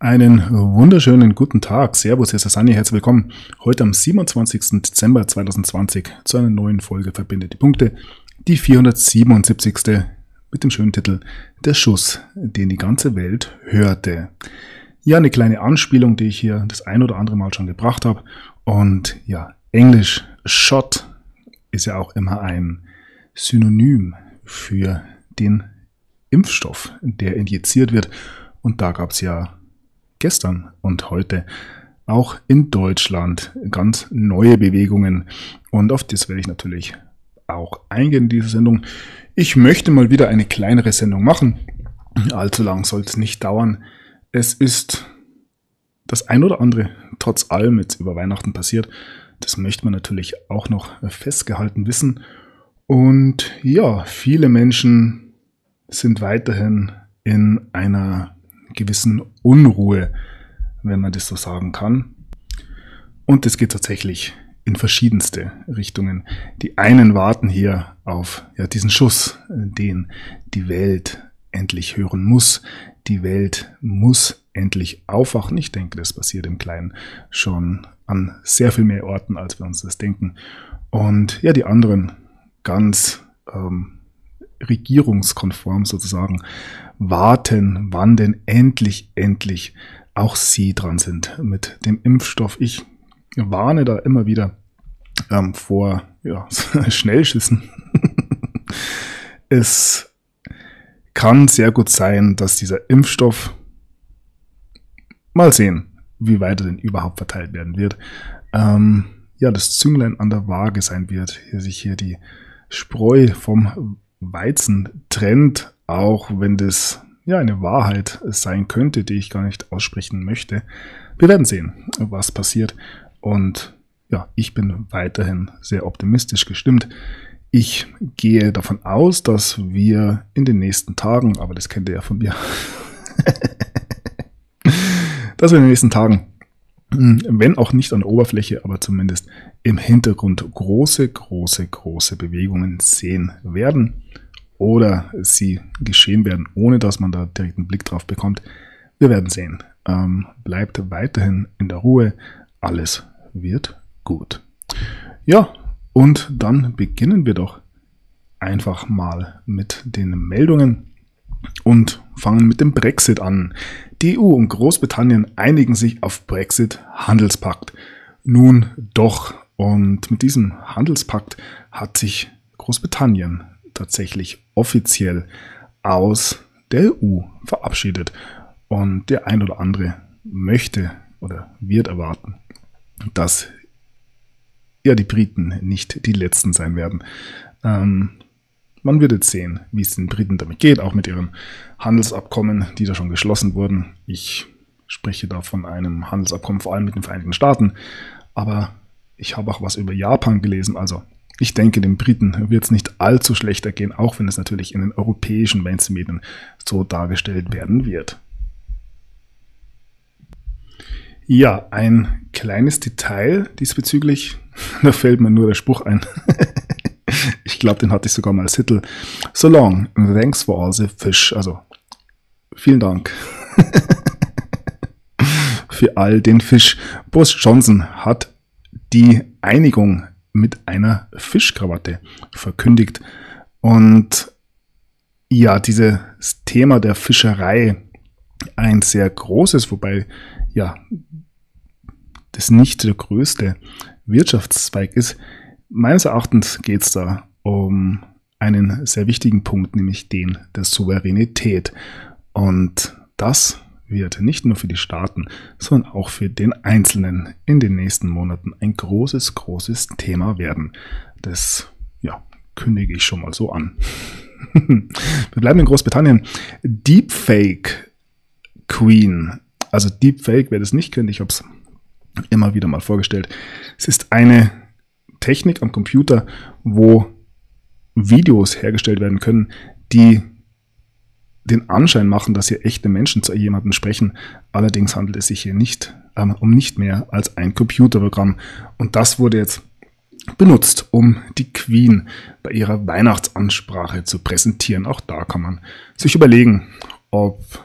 Einen wunderschönen guten Tag. Servus, hier ist der Sani. Herzlich willkommen. Heute am 27. Dezember 2020 zu einer neuen Folge Verbindet die Punkte. Die 477. mit dem schönen Titel Der Schuss, den die ganze Welt hörte. Ja, eine kleine Anspielung, die ich hier das ein oder andere Mal schon gebracht habe. Und ja, Englisch Shot ist ja auch immer ein Synonym für den Impfstoff, der injiziert wird. Und da gab es ja gestern und heute auch in Deutschland ganz neue Bewegungen. Und auf das werde ich natürlich auch eingehen in dieser Sendung. Ich möchte mal wieder eine kleinere Sendung machen. Allzu lang soll es nicht dauern. Es ist das ein oder andere, trotz allem jetzt über Weihnachten passiert. Das möchte man natürlich auch noch festgehalten wissen. Und ja, viele Menschen sind weiterhin in einer gewissen Unruhe, wenn man das so sagen kann. Und es geht tatsächlich in verschiedenste Richtungen. Die einen warten hier auf diesen Schuss, den die Welt endlich hören muss. Die Welt muss endlich aufwachen. Ich denke, das passiert im Kleinen schon an sehr viel mehr Orten, als wir uns das denken. Und ja, die anderen ganz regierungskonform sozusagen warten, wann denn endlich auch sie dran sind mit dem Impfstoff. Ich warne da immer wieder vor Schnellschüssen. Es kann sehr gut sein, dass dieser Impfstoff, mal sehen, wie weit er denn überhaupt verteilt werden wird, das Zünglein an der Waage sein wird, sich hier die Spreu vom Weizen trennt, auch wenn das eine Wahrheit sein könnte, die ich gar nicht aussprechen möchte. Wir werden sehen, was passiert. Und ja, ich bin weiterhin sehr optimistisch gestimmt. Ich gehe davon aus, dass wir in den nächsten Tagen, aber das kennt ihr ja von mir, dass wir in den nächsten Tagen, wenn auch nicht an der Oberfläche, aber zumindest im Hintergrund große Bewegungen sehen werden oder sie geschehen werden, ohne dass man da direkt einen Blick drauf bekommt. Wir werden sehen. Bleibt weiterhin in der Ruhe. Alles wird gut. Ja, und dann beginnen wir doch einfach mal mit den Meldungen und fangen mit dem Brexit an. Die EU und Großbritannien einigen sich auf Brexit-Handelspakt. Nun doch. Und mit diesem Handelspakt hat sich Großbritannien tatsächlich offiziell aus der EU verabschiedet. Und der ein oder andere möchte oder wird erwarten, dass die Briten nicht die Letzten sein werden. Man wird jetzt sehen, wie es den Briten damit geht, auch mit ihren Handelsabkommen, die da schon geschlossen wurden. Ich spreche da von einem Handelsabkommen vor allem mit den Vereinigten Staaten, aber ich habe auch was über Japan gelesen. Also ich denke, den Briten wird es nicht allzu schlecht ergehen, auch wenn es natürlich in den europäischen Mainstream-Medien so dargestellt werden wird. Ja, ein kleines Detail diesbezüglich, da fällt mir nur der Spruch ein. Ich glaube, den hatte ich sogar mal als Titel. So long, thanks for all the fish. Also, vielen Dank für all den Fisch. Boris Johnson hat die Einigung mit einer Fischkrawatte verkündigt. Und ja, dieses Thema der Fischerei, ein sehr großes, wobei das nicht der größte Wirtschaftszweig ist. Meines Erachtens geht es da um einen sehr wichtigen Punkt, nämlich den der Souveränität. Und das wird nicht nur für die Staaten, sondern auch für den Einzelnen in den nächsten Monaten ein großes Thema werden. Das kündige ich schon mal so an. Wir bleiben in Großbritannien. Deepfake Queen. Also Deepfake, wer das nicht kennt, ich habe es immer wieder mal vorgestellt. Es ist eine Technik am Computer, wo Videos hergestellt werden können, die den Anschein machen, dass hier echte Menschen zu jemandem sprechen. Allerdings handelt es sich hier nicht um nicht mehr als ein Computerprogramm. Und das wurde jetzt benutzt, um die Queen bei ihrer Weihnachtsansprache zu präsentieren. Auch da kann man sich überlegen, ob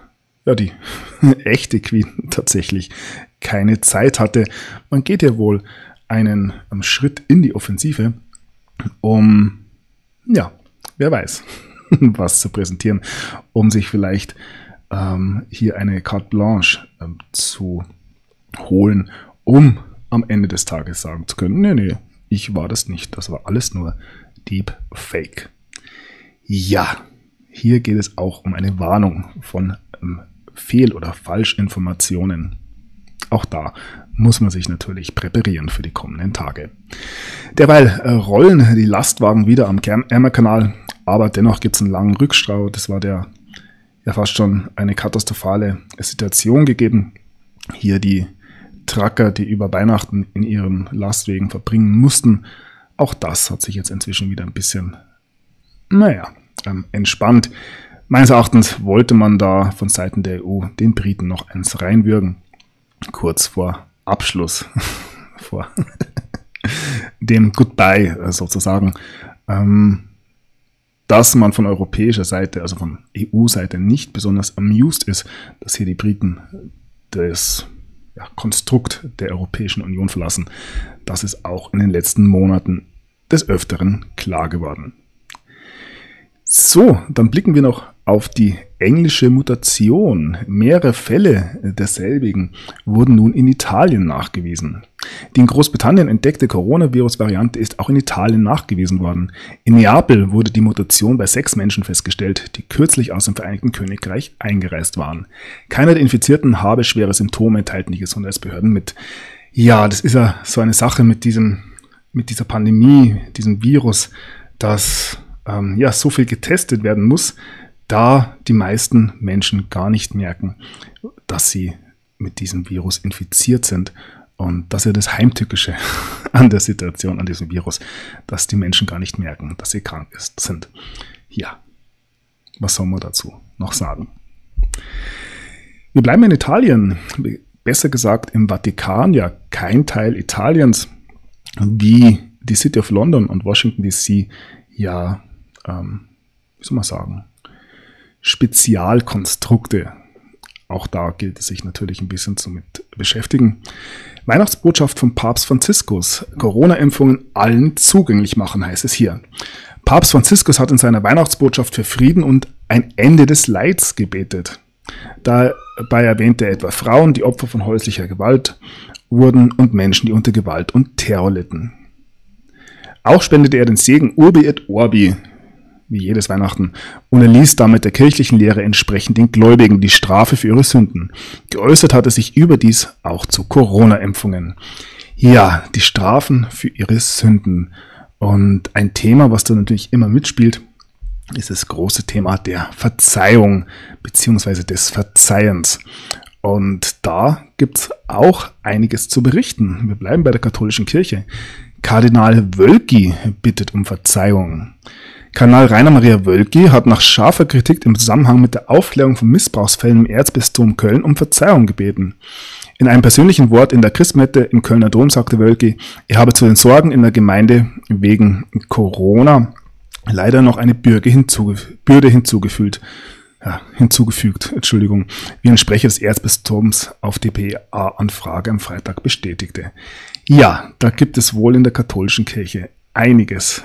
die echte Queen tatsächlich keine Zeit hatte. Man geht ja wohl einen Schritt in die Offensive, um, wer weiß, was zu präsentieren, um sich vielleicht hier eine Carte Blanche zu holen, um am Ende des Tages sagen zu können, nee, ich war das nicht, das war alles nur Deep Fake. Ja, hier geht es auch um eine Warnung von Fehl- oder Falschinformationen. Auch da muss man sich natürlich präparieren für die kommenden Tage. Derweil rollen die Lastwagen wieder am Ärmelkanal, aber dennoch gibt es einen langen Rückstau. Das war ja fast schon eine katastrophale Situation gegeben. Hier die Trucker, die über Weihnachten in ihren Lastwagen verbringen mussten. Auch das hat sich jetzt inzwischen wieder ein bisschen, entspannt. Meines Erachtens wollte man da von Seiten der EU den Briten noch eins reinwürgen. Kurz vor Abschluss, vor dem Goodbye sozusagen, dass man von europäischer Seite, also von EU-Seite nicht besonders amused ist, dass hier die Briten das Konstrukt der Europäischen Union verlassen. Das ist auch in den letzten Monaten des Öfteren klar geworden. So, dann blicken wir noch auf die englische Mutation. Mehrere Fälle derselbigen wurden nun in Italien nachgewiesen. Die in Großbritannien entdeckte Coronavirus-Variante ist auch in Italien nachgewiesen worden. In Neapel wurde die Mutation bei 6 Menschen festgestellt, die kürzlich aus dem Vereinigten Königreich eingereist waren. Keiner der Infizierten habe schwere Symptome, teilten die Gesundheitsbehörden mit. Ja, das ist ja so eine Sache mit dieser Pandemie, diesem Virus, dass so viel getestet werden muss, da die meisten Menschen gar nicht merken, dass sie mit diesem Virus infiziert sind. Und das ist ja das Heimtückische an der Situation, an diesem Virus, dass die Menschen gar nicht merken, dass sie krank sind. Ja, was soll man dazu noch sagen? Wir bleiben in Italien, besser gesagt im Vatikan, ja kein Teil Italiens, wie die City of London und Washington DC, Spezialkonstrukte. Auch da gilt es sich natürlich ein bisschen zu mit beschäftigen. Weihnachtsbotschaft von Papst Franziskus. Corona-Impfungen allen zugänglich machen, heißt es hier. Papst Franziskus hat in seiner Weihnachtsbotschaft für Frieden und ein Ende des Leids gebetet. Dabei erwähnte er etwa Frauen, die Opfer von häuslicher Gewalt wurden und Menschen, die unter Gewalt und Terror litten. Auch spendete er den Segen Urbi et Orbi, wie jedes Weihnachten, und er ließ damit der kirchlichen Lehre entsprechend den Gläubigen die Strafe für ihre Sünden. Geäußert hat er sich überdies auch zu Corona-Impfungen. Ja, die Strafen für ihre Sünden. Und ein Thema, was da natürlich immer mitspielt, ist das große Thema der Verzeihung bzw. des Verzeihens. Und da gibt es auch einiges zu berichten. Wir bleiben bei der katholischen Kirche. Kardinal Wölki bittet um Verzeihung. Kardinal Rainer Maria Wölki hat nach scharfer Kritik im Zusammenhang mit der Aufklärung von Missbrauchsfällen im Erzbistum Köln um Verzeihung gebeten. In einem persönlichen Wort in der Christmette im Kölner Dom sagte Wölki, er habe zu den Sorgen in der Gemeinde wegen Corona leider noch eine Bürde hinzugefügt, wie ein Sprecher des Erzbistums auf dpa-Anfrage am Freitag bestätigte. Ja, da gibt es wohl in der katholischen Kirche einiges,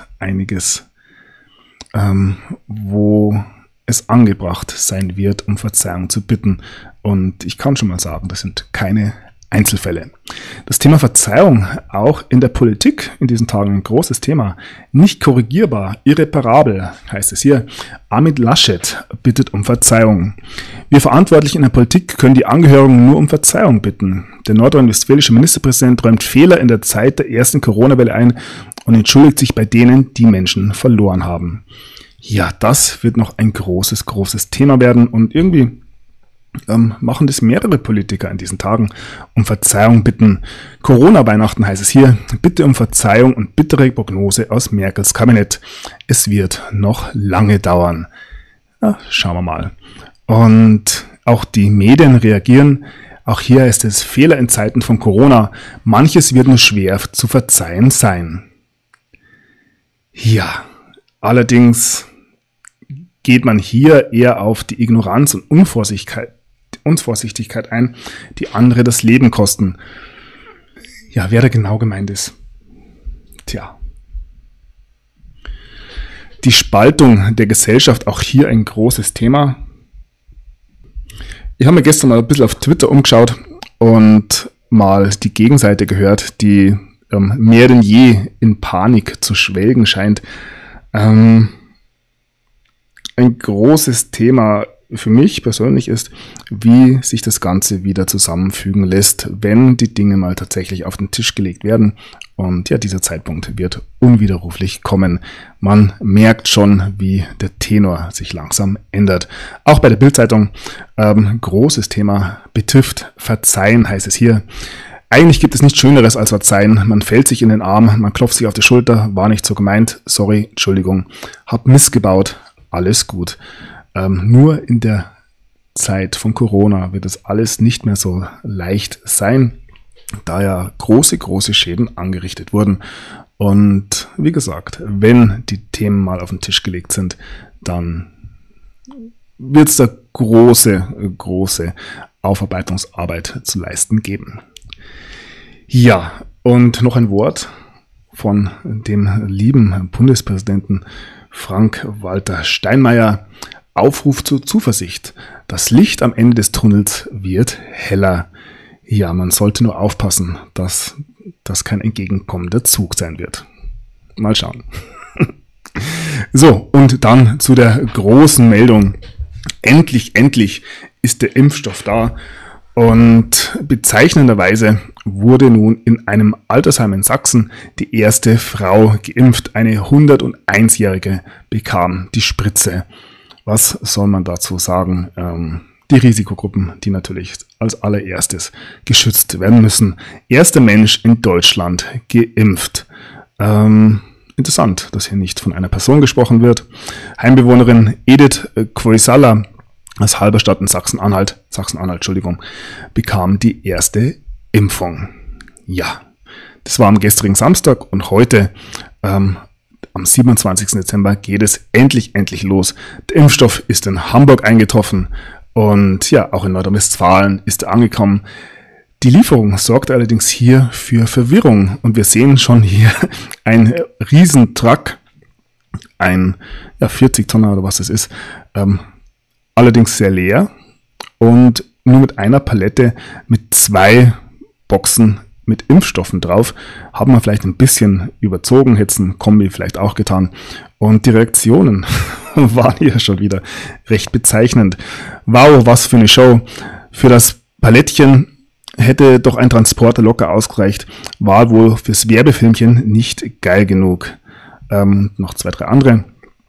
wo es angebracht sein wird, um Verzeihung zu bitten. Und ich kann schon mal sagen, das sind keine Einzelfälle. Das Thema Verzeihung auch in der Politik in diesen Tagen ein großes Thema. Nicht korrigierbar, irreparabel, heißt es hier. Armin Laschet bittet um Verzeihung. Wir Verantwortlichen in der Politik können die Angehörigen nur um Verzeihung bitten. Der nordrhein-westfälische Ministerpräsident räumt Fehler in der Zeit der ersten Corona-Welle ein und entschuldigt sich bei denen, die Menschen verloren haben. Ja, das wird noch ein großes Thema werden und irgendwie machen das mehrere Politiker in diesen Tagen um Verzeihung bitten. Corona-Weihnachten heißt es hier, bitte um Verzeihung und bittere Prognose aus Merkels Kabinett. Es wird noch lange dauern. Ja, schauen wir mal. Und auch die Medien reagieren. Auch hier ist es Fehler in Zeiten von Corona. Manches wird nur schwer zu verzeihen sein. Ja, allerdings geht man hier eher auf die Ignoranz und und Vorsichtigkeit ein, die andere das Leben kosten. Ja, wer da genau gemeint ist. Tja. Die Spaltung der Gesellschaft, auch hier ein großes Thema. Ich habe mir gestern mal ein bisschen auf Twitter umgeschaut und mal die Gegenseite gehört, die mehr denn je in Panik zu schwelgen scheint. Ein großes Thema für mich persönlich ist, wie sich das Ganze wieder zusammenfügen lässt, wenn die Dinge mal tatsächlich auf den Tisch gelegt werden. Und ja, dieser Zeitpunkt wird unwiderruflich kommen. Man merkt schon, wie der Tenor sich langsam ändert. Auch bei der Bild-Zeitung, großes Thema betrifft Verzeihen, heißt es hier. Eigentlich gibt es nichts Schöneres als Verzeihen. Man fällt sich in den Arm, man klopft sich auf die Schulter, war nicht so gemeint, sorry, Entschuldigung, hab Mist gebaut, alles gut. Nur in der Zeit von Corona wird das alles nicht mehr so leicht sein, da ja große Schäden angerichtet wurden. Und wie gesagt, wenn die Themen mal auf den Tisch gelegt sind, dann wird es da große Aufarbeitungsarbeit zu leisten geben. Ja, und noch ein Wort von dem lieben Bundespräsidenten Frank-Walter Steinmeier. Aufruf zur Zuversicht. Das Licht am Ende des Tunnels wird heller. Ja, man sollte nur aufpassen, dass das kein entgegenkommender Zug sein wird. Mal schauen. So, und dann zu der großen Meldung. Endlich ist der Impfstoff da. Und bezeichnenderweise wurde nun in einem Altersheim in Sachsen die erste Frau geimpft. Eine 101-Jährige bekam die Spritze. Was soll man dazu sagen? Die Risikogruppen, die natürlich als allererstes geschützt werden müssen. Erster Mensch in Deutschland geimpft. Interessant, dass hier nicht von einer Person gesprochen wird. Heimbewohnerin Edith Khoisala aus Halberstadt in Sachsen-Anhalt, bekam die erste Impfung. Ja, das war am gestrigen Samstag und heute am 27. Dezember geht es endlich los. Der Impfstoff ist in Hamburg eingetroffen und ja, auch in Nordrhein-Westfalen ist er angekommen. Die Lieferung sorgt allerdings hier für Verwirrung und wir sehen schon hier ein Riesentruck, ein 40 Tonner oder was es ist, allerdings sehr leer und nur mit einer Palette mit 2 Boxen mit Impfstoffen drauf, haben wir vielleicht ein bisschen überzogen, hätte es ein Kombi vielleicht auch getan. Und die Reaktionen waren hier schon wieder recht bezeichnend. Wow, was für eine Show. Für das Palettchen hätte doch ein Transporter locker ausgereicht. War wohl fürs Werbefilmchen nicht geil genug. Noch 2, 3 andere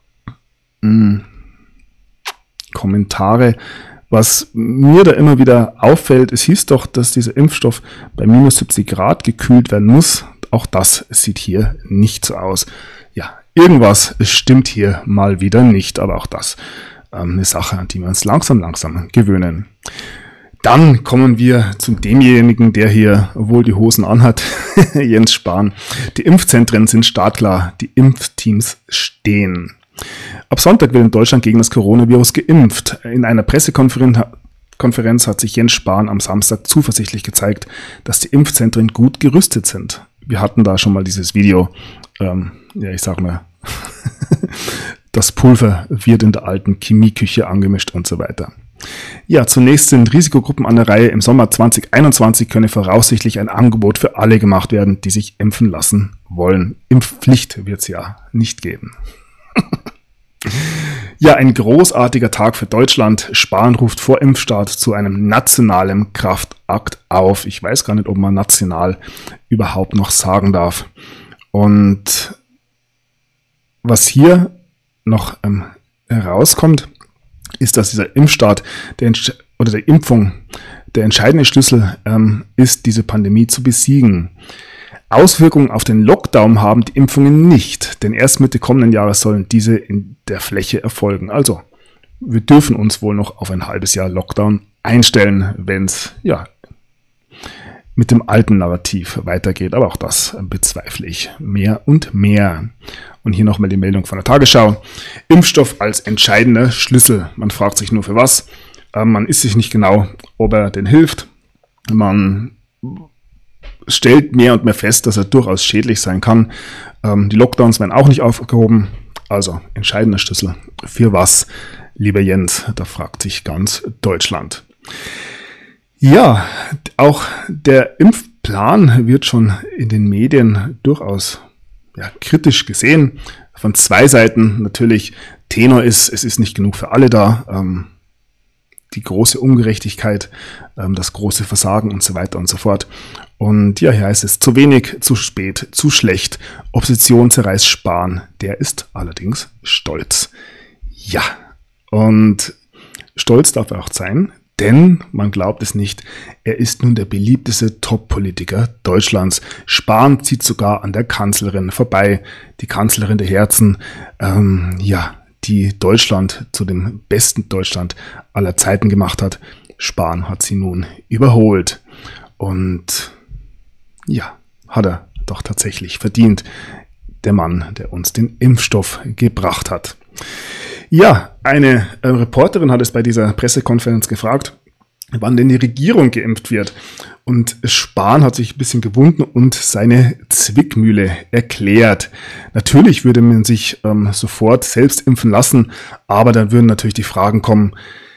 Kommentare. Was mir da immer wieder auffällt, es hieß doch, dass dieser Impfstoff bei minus 70 Grad gekühlt werden muss. Auch das sieht hier nicht so aus. Ja, irgendwas stimmt hier mal wieder nicht, aber auch das eine Sache, an die wir uns langsam gewöhnen. Dann kommen wir zu demjenigen, der hier wohl die Hosen anhat, Jens Spahn. Die Impfzentren sind startklar, die Impfteams stehen. Ab Sonntag wird in Deutschland gegen das Coronavirus geimpft. In einer Pressekonferenz hat sich Jens Spahn am Samstag zuversichtlich gezeigt, dass die Impfzentren gut gerüstet sind. Wir hatten da schon mal dieses Video. Ich sag mal, das Pulver wird in der alten Chemieküche angemischt und so weiter. Ja, zunächst sind Risikogruppen an der Reihe. Im Sommer 2021 könne voraussichtlich ein Angebot für alle gemacht werden, die sich impfen lassen wollen. Impfpflicht wird es ja nicht geben. Ja, ein großartiger Tag für Deutschland. Spahn ruft vor Impfstart zu einem nationalen Kraftakt auf. Ich weiß gar nicht, ob man national überhaupt noch sagen darf. Und was hier noch herauskommt, ist, dass dieser Impfstart der Impfung der entscheidende Schlüssel ist, diese Pandemie zu besiegen. Auswirkungen auf den Lockdown haben die Impfungen nicht, denn erst Mitte kommenden Jahres sollen diese in der Fläche erfolgen. Also, wir dürfen uns wohl noch auf ein halbes Jahr Lockdown einstellen, wenn es mit dem alten Narrativ weitergeht. Aber auch das bezweifle ich mehr und mehr. Und hier nochmal die Meldung von der Tagesschau. Impfstoff als entscheidender Schlüssel. Man fragt sich nur für was. Man ist sich nicht genau, ob er denn hilft. Man stellt mehr und mehr fest, dass er durchaus schädlich sein kann. Die Lockdowns werden auch nicht aufgehoben. Also entscheidender Schlüssel. Für was, lieber Jens? Da fragt sich ganz Deutschland. Ja, auch der Impfplan wird schon in den Medien durchaus kritisch gesehen. Von zwei Seiten natürlich. Tenor ist, es ist nicht genug für alle da. Die große Ungerechtigkeit, das große Versagen und so weiter und so fort. Und ja, hier heißt es, zu wenig, zu spät, zu schlecht. Opposition zerreißt Spahn. Der ist allerdings stolz. Ja, und stolz darf er auch sein, denn man glaubt es nicht, er ist nun der beliebteste Top-Politiker Deutschlands. Spahn zieht sogar an der Kanzlerin vorbei, die Kanzlerin der Herzen, die Deutschland zu dem besten Deutschland aller Zeiten gemacht hat. Spahn hat sie nun überholt. Und ja, hat er doch tatsächlich verdient. Der Mann, der uns den Impfstoff gebracht hat. Ja, eine Reporterin hat es bei dieser Pressekonferenz gefragt, wann denn die Regierung geimpft wird. Und Spahn hat sich ein bisschen gewunden und seine Zwickmühle erklärt. Natürlich würde man sich sofort selbst impfen lassen, aber dann würden natürlich die Fragen kommen,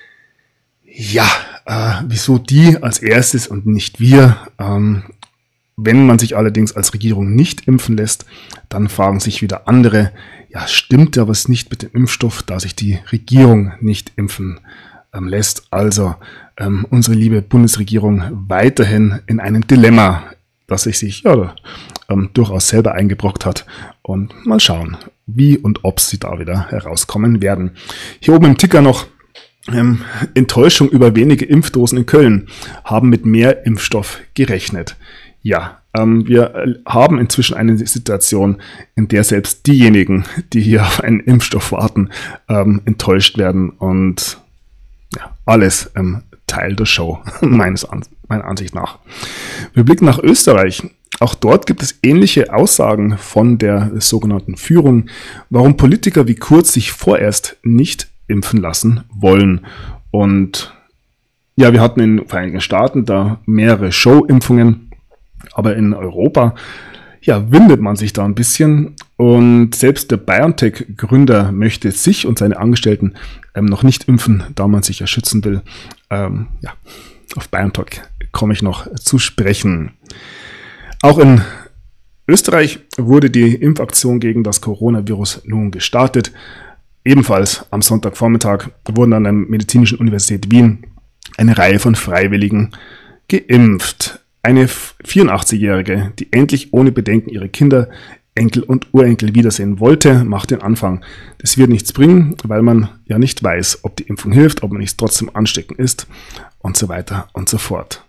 wieso die als erstes und nicht wir? Wenn man sich allerdings als Regierung nicht impfen lässt, dann fragen sich wieder andere, stimmt da was nicht mit dem Impfstoff, da sich die Regierung nicht impfen lässt. Also unsere liebe Bundesregierung weiterhin in einem Dilemma, das sich durchaus selber eingebrockt hat. Und mal schauen, wie und ob sie da wieder herauskommen werden. Hier oben im Ticker noch Enttäuschung über wenige Impfdosen in Köln, haben mit mehr Impfstoff gerechnet. Ja, wir haben inzwischen eine Situation, in der selbst diejenigen, die hier auf einen Impfstoff warten, enttäuscht werden und alles Teil der Show, meiner Ansicht nach. Wir blicken nach Österreich. Auch dort gibt es ähnliche Aussagen von der sogenannten Führung, warum Politiker wie Kurz sich vorerst nicht impfen lassen wollen. Und wir hatten in den Vereinigten Staaten da mehrere Show-Impfungen, aber in Europa, windet man sich da ein bisschen. Und selbst der BioNTech-Gründer möchte sich und seine Angestellten noch nicht impfen, da man sich schützen will. Auf BioNTech komme ich noch zu sprechen. Auch in Österreich wurde die Impfaktion gegen das Coronavirus nun gestartet. Ebenfalls am Sonntagvormittag wurden an der Medizinischen Universität Wien eine Reihe von Freiwilligen geimpft. Eine 84-Jährige, die endlich ohne Bedenken ihre Kinder, Enkel und Urenkel wiedersehen wollte, macht den Anfang. Das wird nichts bringen, weil man ja nicht weiß, ob die Impfung hilft, ob man nicht trotzdem ansteckend ist und so weiter und so fort.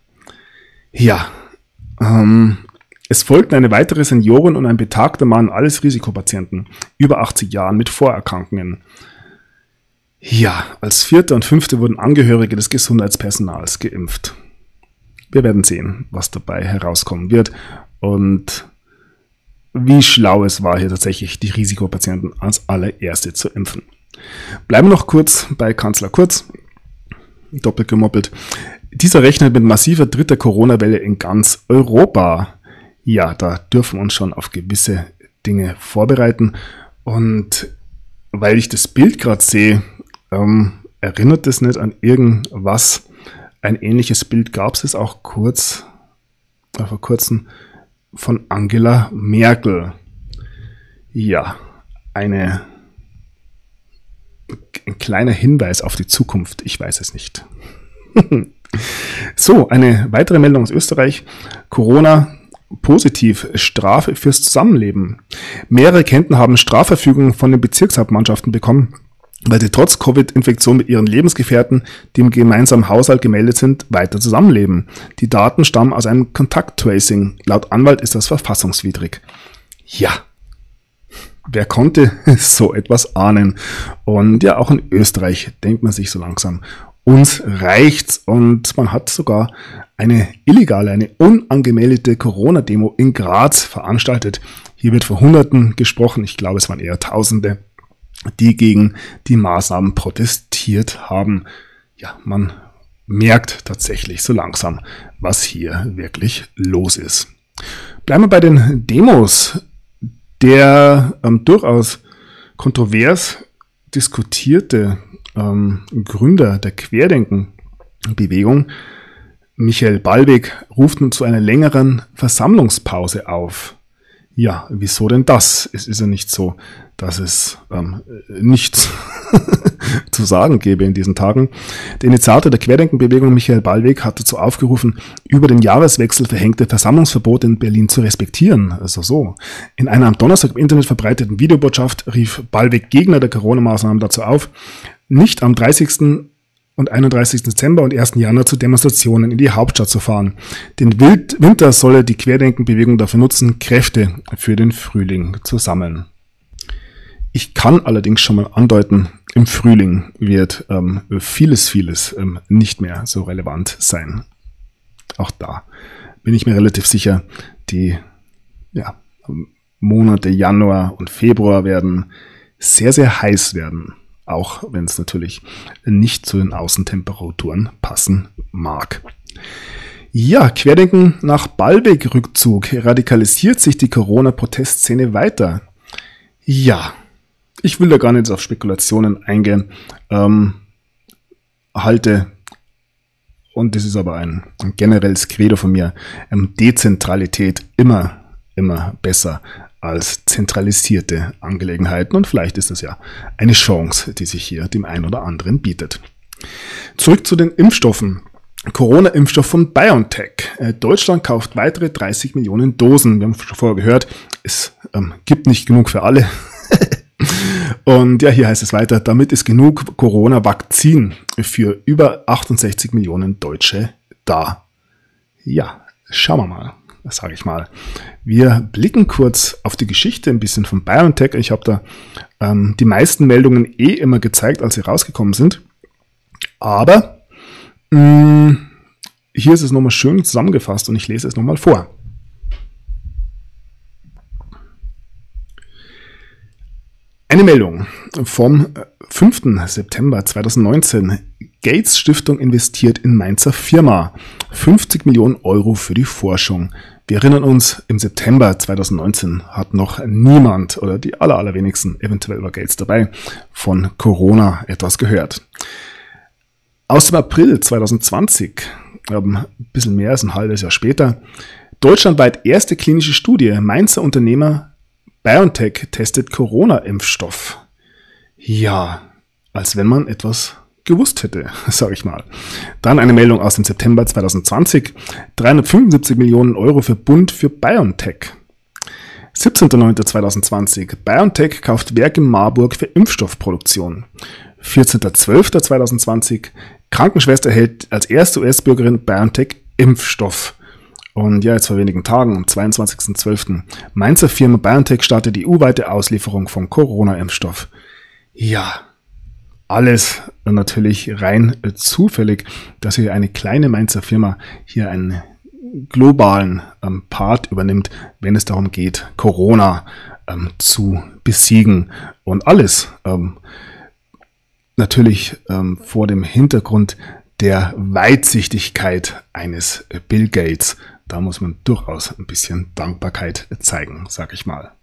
Es folgten eine weitere Seniorin und ein betagter Mann, alles Risikopatienten, über 80 Jahren mit Vorerkrankungen. Als vierte und fünfte wurden Angehörige des Gesundheitspersonals geimpft. Wir werden sehen, was dabei herauskommen wird und wie schlau es war, hier tatsächlich die Risikopatienten als allererste zu impfen. Bleiben wir noch kurz bei Kanzler Kurz. Doppelt gemoppelt. Dieser rechnet mit massiver dritter Corona-Welle in ganz Europa. Da dürfen wir uns schon auf gewisse Dinge vorbereiten. Und weil ich das Bild gerade sehe, erinnert es nicht an irgendwas. Ein ähnliches Bild gab es auch vor kurzem von Angela Merkel. Ein kleiner Hinweis auf die Zukunft, ich weiß es nicht. So, eine weitere Meldung aus Österreich. Corona positiv, Strafe fürs Zusammenleben. Mehrere Kenten haben Strafverfügungen von den Bezirkshauptmannschaften bekommen, weil sie trotz Covid-Infektion mit ihren Lebensgefährten, die im gemeinsamen Haushalt gemeldet sind, weiter zusammenleben. Die Daten stammen aus einem Kontakttracing. Laut Anwalt ist das verfassungswidrig. Wer konnte so etwas ahnen? Und auch in Österreich denkt man sich so langsam, uns reicht's. Und man hat sogar eine illegale, eine unangemeldete Corona-Demo in Graz veranstaltet. Hier wird von Hunderten gesprochen, ich glaube es waren eher Tausende, die gegen die Maßnahmen protestiert haben. ja, man merkt tatsächlich so langsam, was hier wirklich los ist. Bleiben wir bei den Demos. Der durchaus kontrovers diskutierte Gründer der Querdenken-Bewegung, Michael Ballweg, ruft nun zu einer längeren Versammlungspause auf. Ja, wieso denn das? Es ist ja nicht so, dass es nichts zu sagen gäbe in diesen Tagen. Der Initiator der Querdenkenbewegung, Michael Ballweg, hat dazu aufgerufen, über den Jahreswechsel verhängte Versammlungsverbot in Berlin zu respektieren. Also so. In einer am Donnerstag im Internet verbreiteten Videobotschaft rief Ballweg Gegner der Corona-Maßnahmen dazu auf, nicht am 30. und 31. Dezember und 1. Januar zu Demonstrationen in die Hauptstadt zu fahren. Den Winter solle die Querdenkenbewegung dafür nutzen, Kräfte für den Frühling zu sammeln. Ich kann allerdings schon mal andeuten, im Frühling wird vieles nicht mehr so relevant sein. Auch da bin ich mir relativ sicher, die Monate Januar und Februar werden sehr, sehr heiß werden. Auch wenn es natürlich nicht zu den Außentemperaturen passen mag. Ja, Querdenken nach Ballweg-Rückzug. Radikalisiert sich die Corona-Protestszene weiter? Ja, ich will da gar nicht auf Spekulationen eingehen. Halte, und das ist aber ein generelles Credo von mir, Dezentralität immer besser als zentralisierte Angelegenheiten. Und vielleicht ist das ja eine Chance, die sich hier dem einen oder anderen bietet. Zurück zu den Impfstoffen. Corona-Impfstoff von BioNTech. Deutschland kauft weitere 30 Millionen Dosen. Wir haben schon vorher gehört, es gibt nicht genug für alle. Und ja, hier heißt es weiter, damit ist genug Corona-Vakzin für über 68 Millionen Deutsche da. Ja, schauen wir mal. Das sage ich mal. Wir blicken kurz auf die Geschichte ein bisschen von BioNTech. Ich habe da die meisten Meldungen immer gezeigt, als sie rausgekommen sind. Aber hier ist es nochmal schön zusammengefasst und ich lese es nochmal vor. Eine Meldung vom 5. September 2019. Gates Stiftung investiert in Mainzer Firma. 50 Millionen Euro für die Forschung. Wir erinnern uns, im September 2019 hat noch niemand oder die allerwenigsten, eventuell war Gates dabei, von Corona etwas gehört. Aus dem April 2020, ein bisschen mehr als ein halbes Jahr später, deutschlandweit erste klinische Studie. Mainzer Unternehmer BioNTech testet Corona-Impfstoff. Ja, als wenn man etwas gewusst hätte, sage ich mal. Dann eine Meldung aus dem September 2020. 375 Millionen Euro für Bund für BioNTech. 17.09.2020. BioNTech kauft Werk in Marburg für Impfstoffproduktion. 14.12.2020. Krankenschwester erhält als erste US-Bürgerin BioNTech Impfstoff. Und ja, jetzt vor wenigen Tagen, am 22.12. Mainzer Firma BioNTech startet die EU-weite Auslieferung von Corona-Impfstoff. Ja, alles natürlich rein zufällig, dass hier eine kleine Mainzer Firma hier einen globalen Part übernimmt, wenn es darum geht, Corona zu besiegen. Und alles natürlich vor dem Hintergrund der Weitsichtigkeit eines Bill Gates. Da muss man durchaus ein bisschen Dankbarkeit zeigen, sag ich mal.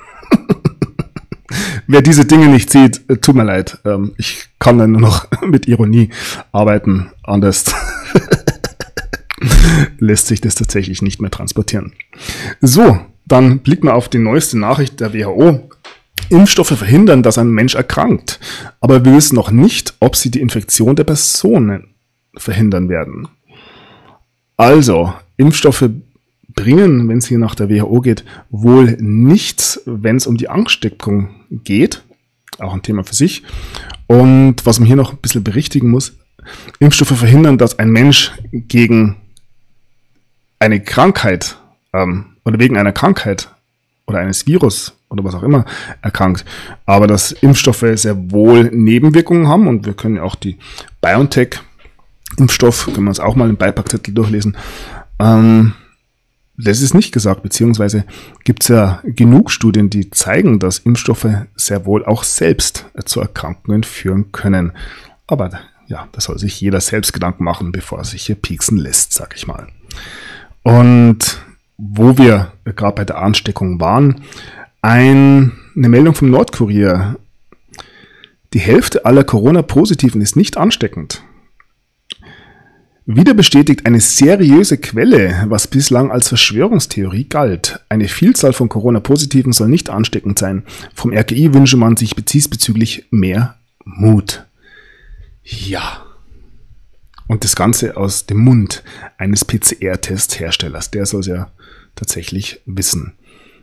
Wer diese Dinge nicht sieht, tut mir leid. Ich kann dann nur noch mit Ironie arbeiten. Anders lässt sich das tatsächlich nicht mehr transportieren. So, dann blicken wir auf die neueste Nachricht der WHO. Impfstoffe verhindern, dass ein Mensch erkrankt. Aber wir wissen noch nicht, ob sie die Infektion der Personen verhindern werden. Also, Impfstoffe bringen, wenn es hier nach der WHO geht, wohl nichts, wenn es um die Ansteckung geht. Auch ein Thema für sich. Und was man hier noch ein bisschen berichtigen muss, Impfstoffe verhindern, dass ein Mensch gegen eine Krankheit oder wegen einer Krankheit oder eines Virus oder was auch immer erkrankt. Aber dass Impfstoffe sehr wohl Nebenwirkungen haben und wir können ja auch die BioNTech-Impfstoff, können wir uns auch mal im Beipackzettel durchlesen. Das ist nicht gesagt, beziehungsweise gibt es ja genug Studien, die zeigen, dass Impfstoffe sehr wohl auch selbst zu Erkrankungen führen können. Aber ja, da soll sich jeder selbst Gedanken machen, bevor er sich hier pieksen lässt, sag ich mal. Und wo wir gerade bei der Ansteckung waren, eine Meldung vom Nordkurier. Die Hälfte aller Corona-Positiven ist nicht ansteckend. Wieder bestätigt eine seriöse Quelle, was bislang als Verschwörungstheorie galt. Eine Vielzahl von Corona-Positiven soll nicht ansteckend sein. Vom RKI wünsche man sich diesbezüglich mehr Mut. Ja. Und das Ganze aus dem Mund eines PCR-Testherstellers. Der soll es ja tatsächlich wissen.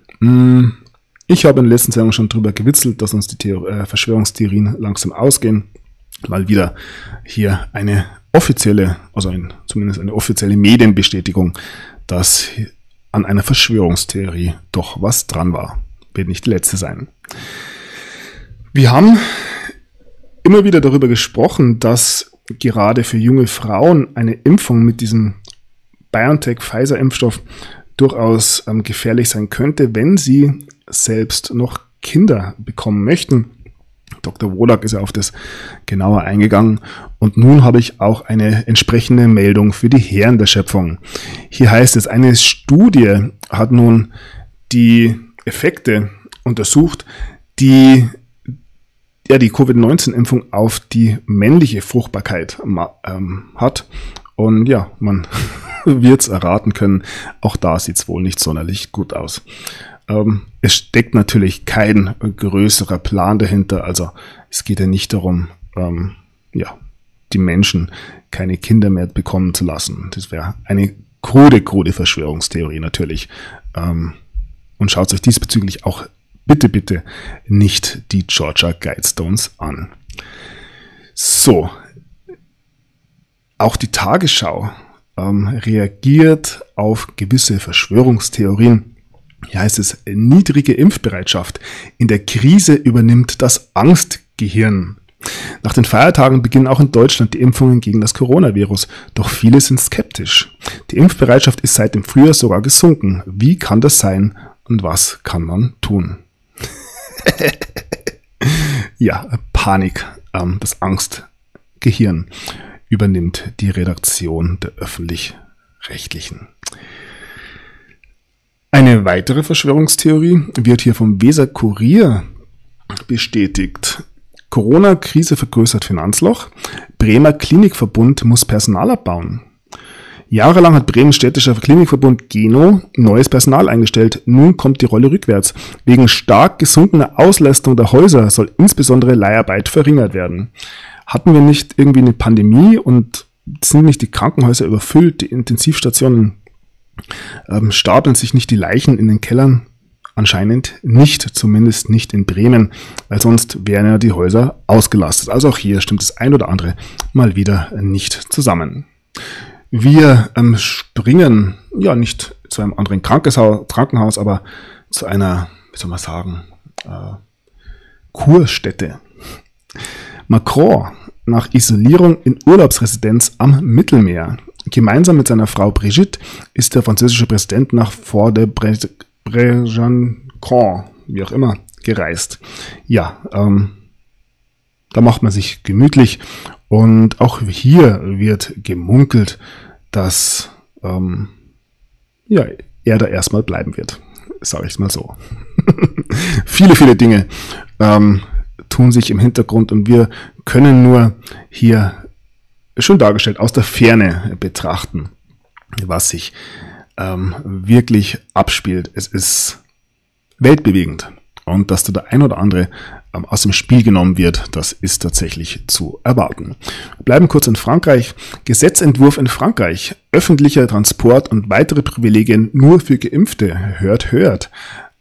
Ich habe in der letzten Sendung schon drüber gewitzelt, dass uns die Verschwörungstheorien langsam ausgehen. Mal wieder hier eine offizielle, also zumindest eine offizielle Medienbestätigung, dass an einer Verschwörungstheorie doch was dran war. Wird nicht die letzte sein. Wir haben immer wieder darüber gesprochen, dass gerade für junge Frauen eine Impfung mit diesem BioNTech-Pfizer-Impfstoff durchaus gefährlich sein könnte, wenn sie selbst noch Kinder bekommen möchten. Dr. Wodak ist ja auf das genauer eingegangen. Und nun habe ich auch eine entsprechende Meldung für die Herren der Schöpfung. Hier heißt es, eine Studie hat nun die Effekte untersucht, die die Covid-19-Impfung auf die männliche Fruchtbarkeit hat. Und ja, man wird es erraten können, auch da sieht es wohl nicht sonderlich gut aus. Es steckt natürlich kein größerer Plan dahinter. Also es geht ja nicht darum, die Menschen keine Kinder mehr bekommen zu lassen. Das wäre eine krude Verschwörungstheorie natürlich. Und schaut euch diesbezüglich auch bitte nicht die Georgia Guidestones an. So, auch die Tagesschau reagiert auf gewisse Verschwörungstheorien. Hier heißt es, niedrige Impfbereitschaft. In der Krise übernimmt das Angstgehirn. Nach den Feiertagen beginnen auch in Deutschland die Impfungen gegen das Coronavirus. Doch viele sind skeptisch. Die Impfbereitschaft ist seit dem Frühjahr sogar gesunken. Wie kann das sein und was kann man tun? Ja, Panik. Das Angstgehirn übernimmt die Redaktion der Öffentlich-Rechtlichen. Eine weitere Verschwörungstheorie wird hier vom Weser-Kurier bestätigt. Corona-Krise vergrößert Finanzloch. Bremer Klinikverbund muss Personal abbauen. Jahrelang hat Bremens städtischer Klinikverbund Geno neues Personal eingestellt. Nun kommt die Rolle rückwärts. Wegen stark gesunkener Auslastung der Häuser soll insbesondere Leiharbeit verringert werden. Hatten wir nicht irgendwie eine Pandemie und sind nicht die Krankenhäuser überfüllt, die Intensivstationen stapeln sich nicht die Leichen in den Kellern? Anscheinend nicht, zumindest nicht in Bremen, weil sonst wären ja die Häuser ausgelastet. Also auch hier stimmt das ein oder andere mal wieder nicht zusammen. Wir springen ja nicht zu einem anderen Krankenhaus, aber zu einer, wie soll man sagen, Kurstätte. Macron nach Isolierung in Urlaubsresidenz am Mittelmeer. Gemeinsam mit seiner Frau Brigitte ist der französische Präsident nach Fort de Brégançon, wie auch immer, gereist. Ja, da macht man sich gemütlich und auch hier wird gemunkelt, dass er da erstmal bleiben wird, sage ich es mal so. Viele Dinge tun sich im Hintergrund und wir können nur hier schon dargestellt aus der Ferne betrachten, was sich wirklich abspielt. Es ist weltbewegend und dass da der ein oder andere aus dem Spiel genommen wird, das ist tatsächlich zu erwarten. Wir bleiben kurz in Frankreich. Gesetzentwurf in Frankreich. Öffentlicher Transport und weitere Privilegien nur für Geimpfte. Hört.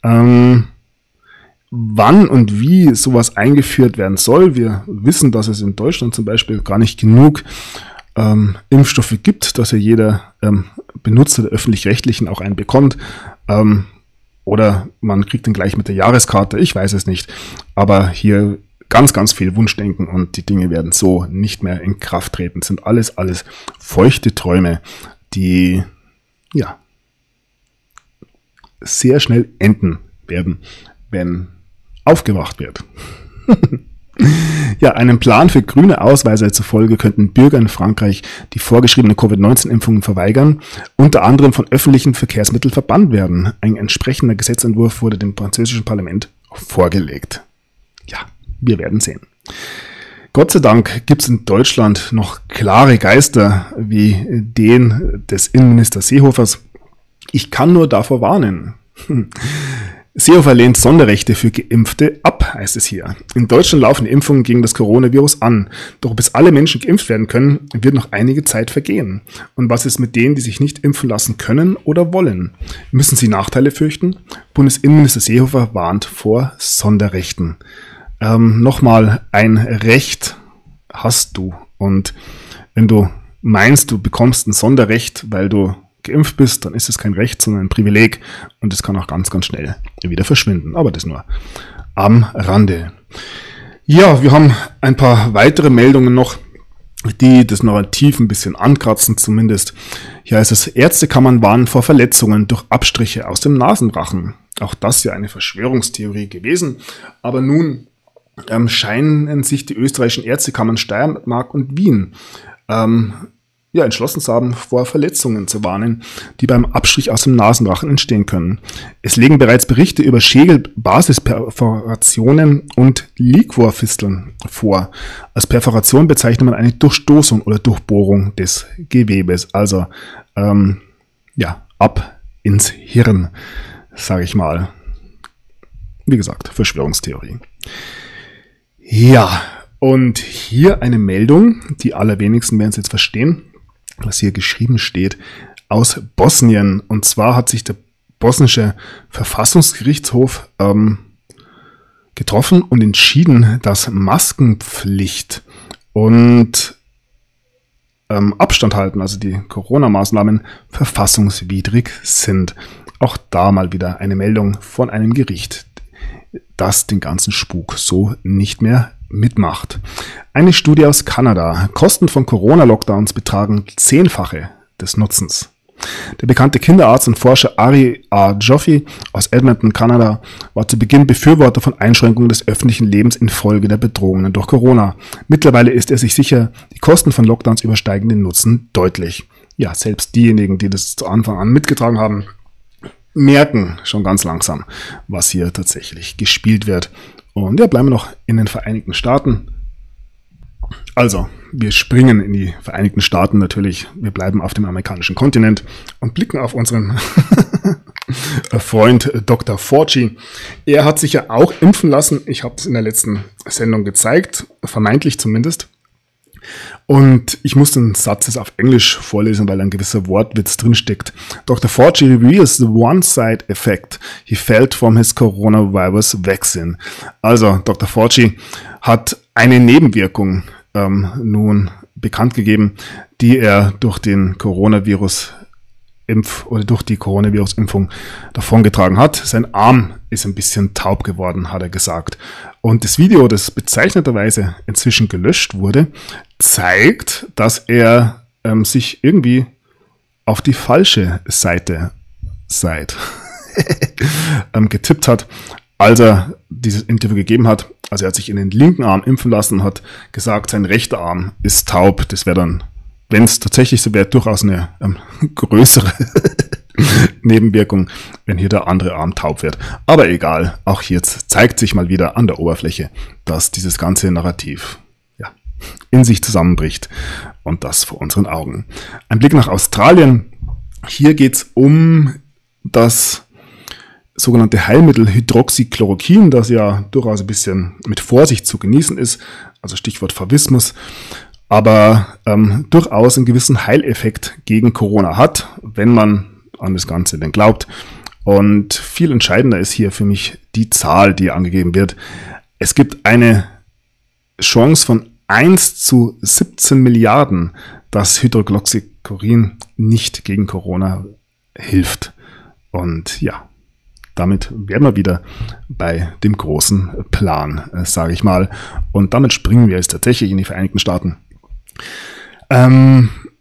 Wann und wie sowas eingeführt werden soll. Wir wissen, dass es in Deutschland zum Beispiel gar nicht genug Impfstoffe gibt, dass ja jeder Benutzer der Öffentlich-Rechtlichen auch einen bekommt. Oder man kriegt ihn gleich mit der Jahreskarte, ich weiß es nicht. Aber hier ganz viel Wunschdenken und die Dinge werden so nicht mehr in Kraft treten. Das sind alles feuchte Träume, die ja sehr schnell enden werden, wenn aufgewacht wird. Ja, einem Plan für grüne Ausweise zufolge könnten Bürger in Frankreich die vorgeschriebene Covid-19-Impfungen verweigern, unter anderem von öffentlichen Verkehrsmitteln verbannt werden. Ein entsprechender Gesetzentwurf wurde dem französischen Parlament vorgelegt. Ja, wir werden sehen. Gott sei Dank gibt es in Deutschland noch klare Geister wie den des Innenministers Seehofers. Ich kann nur davor warnen. Seehofer lehnt Sonderrechte für Geimpfte ab, heißt es hier. In Deutschland laufen die Impfungen gegen das Coronavirus an. Doch bis alle Menschen geimpft werden können, wird noch einige Zeit vergehen. Und was ist mit denen, die sich nicht impfen lassen können oder wollen? Müssen sie Nachteile fürchten? Bundesinnenminister Seehofer warnt vor Sonderrechten. Nochmal, ein Recht hast du. Und wenn du meinst, du bekommst ein Sonderrecht, weil du geimpft bist, dann ist es kein Recht, sondern ein Privileg und es kann auch ganz, ganz schnell wieder verschwinden. Aber das nur am Rande. Ja, wir haben ein paar weitere Meldungen noch, die das Narrativ ein bisschen ankratzen zumindest. Hier heißt es, Ärztekammern warnen vor Verletzungen durch Abstriche aus dem Nasenrachen. Auch das ja eine Verschwörungstheorie gewesen. Aber nun scheinen sich die österreichischen Ärztekammern Steiermark und Wien entschlossen zu haben, vor Verletzungen zu warnen, die beim Abstrich aus dem Nasenrachen entstehen können. Es liegen bereits Berichte über Schädelbasisperforationen und Liquorfisteln vor. Als Perforation bezeichnet man eine Durchstoßung oder Durchbohrung des Gewebes. Also ab ins Hirn, sage ich mal. Wie gesagt, Verschwörungstheorie. Ja, und hier eine Meldung, die allerwenigsten werden es jetzt verstehen, was hier geschrieben steht, aus Bosnien. Und zwar hat sich der bosnische Verfassungsgerichtshof getroffen und entschieden, dass Maskenpflicht und Abstand halten, also die Corona-Maßnahmen, verfassungswidrig sind. Auch da mal wieder eine Meldung von einem Gericht, das den ganzen Spuk so nicht mehr mitmacht. Eine Studie aus Kanada. Kosten von Corona-Lockdowns betragen 10-fache des Nutzens. Der bekannte Kinderarzt und Forscher Ari A. Joffe aus Edmonton, Kanada, war zu Beginn Befürworter von Einschränkungen des öffentlichen Lebens infolge der Bedrohungen durch Corona. Mittlerweile ist er sich sicher, die Kosten von Lockdowns übersteigen den Nutzen deutlich. Ja, selbst diejenigen, die das zu Anfang an mitgetragen haben, merken schon ganz langsam, was hier tatsächlich gespielt wird. Und ja, bleiben wir noch in den Vereinigten Staaten. Also, wir springen in die Vereinigten Staaten natürlich. Wir bleiben auf dem amerikanischen Kontinent und blicken auf unseren Freund Dr. Fauci. Er hat sich ja auch impfen lassen. Ich habe es in der letzten Sendung gezeigt, vermeintlich zumindest. Und ich muss den Satz jetzt auf Englisch vorlesen, weil ein gewisser Wortwitz drinsteckt. Dr. Fauci reveals the one side effect he felt from his coronavirus vaccine. Also, Dr. Fauci hat eine Nebenwirkung nun bekannt gegeben, die er durch den durch die Coronavirus-Impfung davongetragen hat. Sein Arm ist ein bisschen taub geworden, hat er gesagt. Und das Video, das bezeichneterweise inzwischen gelöscht wurde, zeigt, dass er sich irgendwie auf die falsche Seite getippt hat, als er dieses Interview gegeben hat. Also er hat sich in den linken Arm impfen lassen und hat gesagt, sein rechter Arm ist taub. Das wäre dann, wenn es tatsächlich so wäre, durchaus eine größere Nebenwirkung, wenn hier der andere Arm taub wird. Aber egal, auch hier zeigt sich mal wieder an der Oberfläche, dass dieses ganze Narrativ in sich zusammenbricht und das vor unseren Augen. Ein Blick nach Australien. Hier geht es um das sogenannte Heilmittel Hydroxychloroquin, das ja durchaus ein bisschen mit Vorsicht zu genießen ist, also Stichwort Favismus, aber durchaus einen gewissen Heileffekt gegen Corona hat, wenn man an das Ganze denn glaubt. Und viel entscheidender ist hier für mich die Zahl, die angegeben wird. Es gibt eine Chance von 1 zu 17 Milliarden, dass Hydroxychloroquin nicht gegen Corona hilft. Und ja, damit wären wir wieder bei dem großen Plan, sage ich mal. Und damit springen wir jetzt tatsächlich in die Vereinigten Staaten.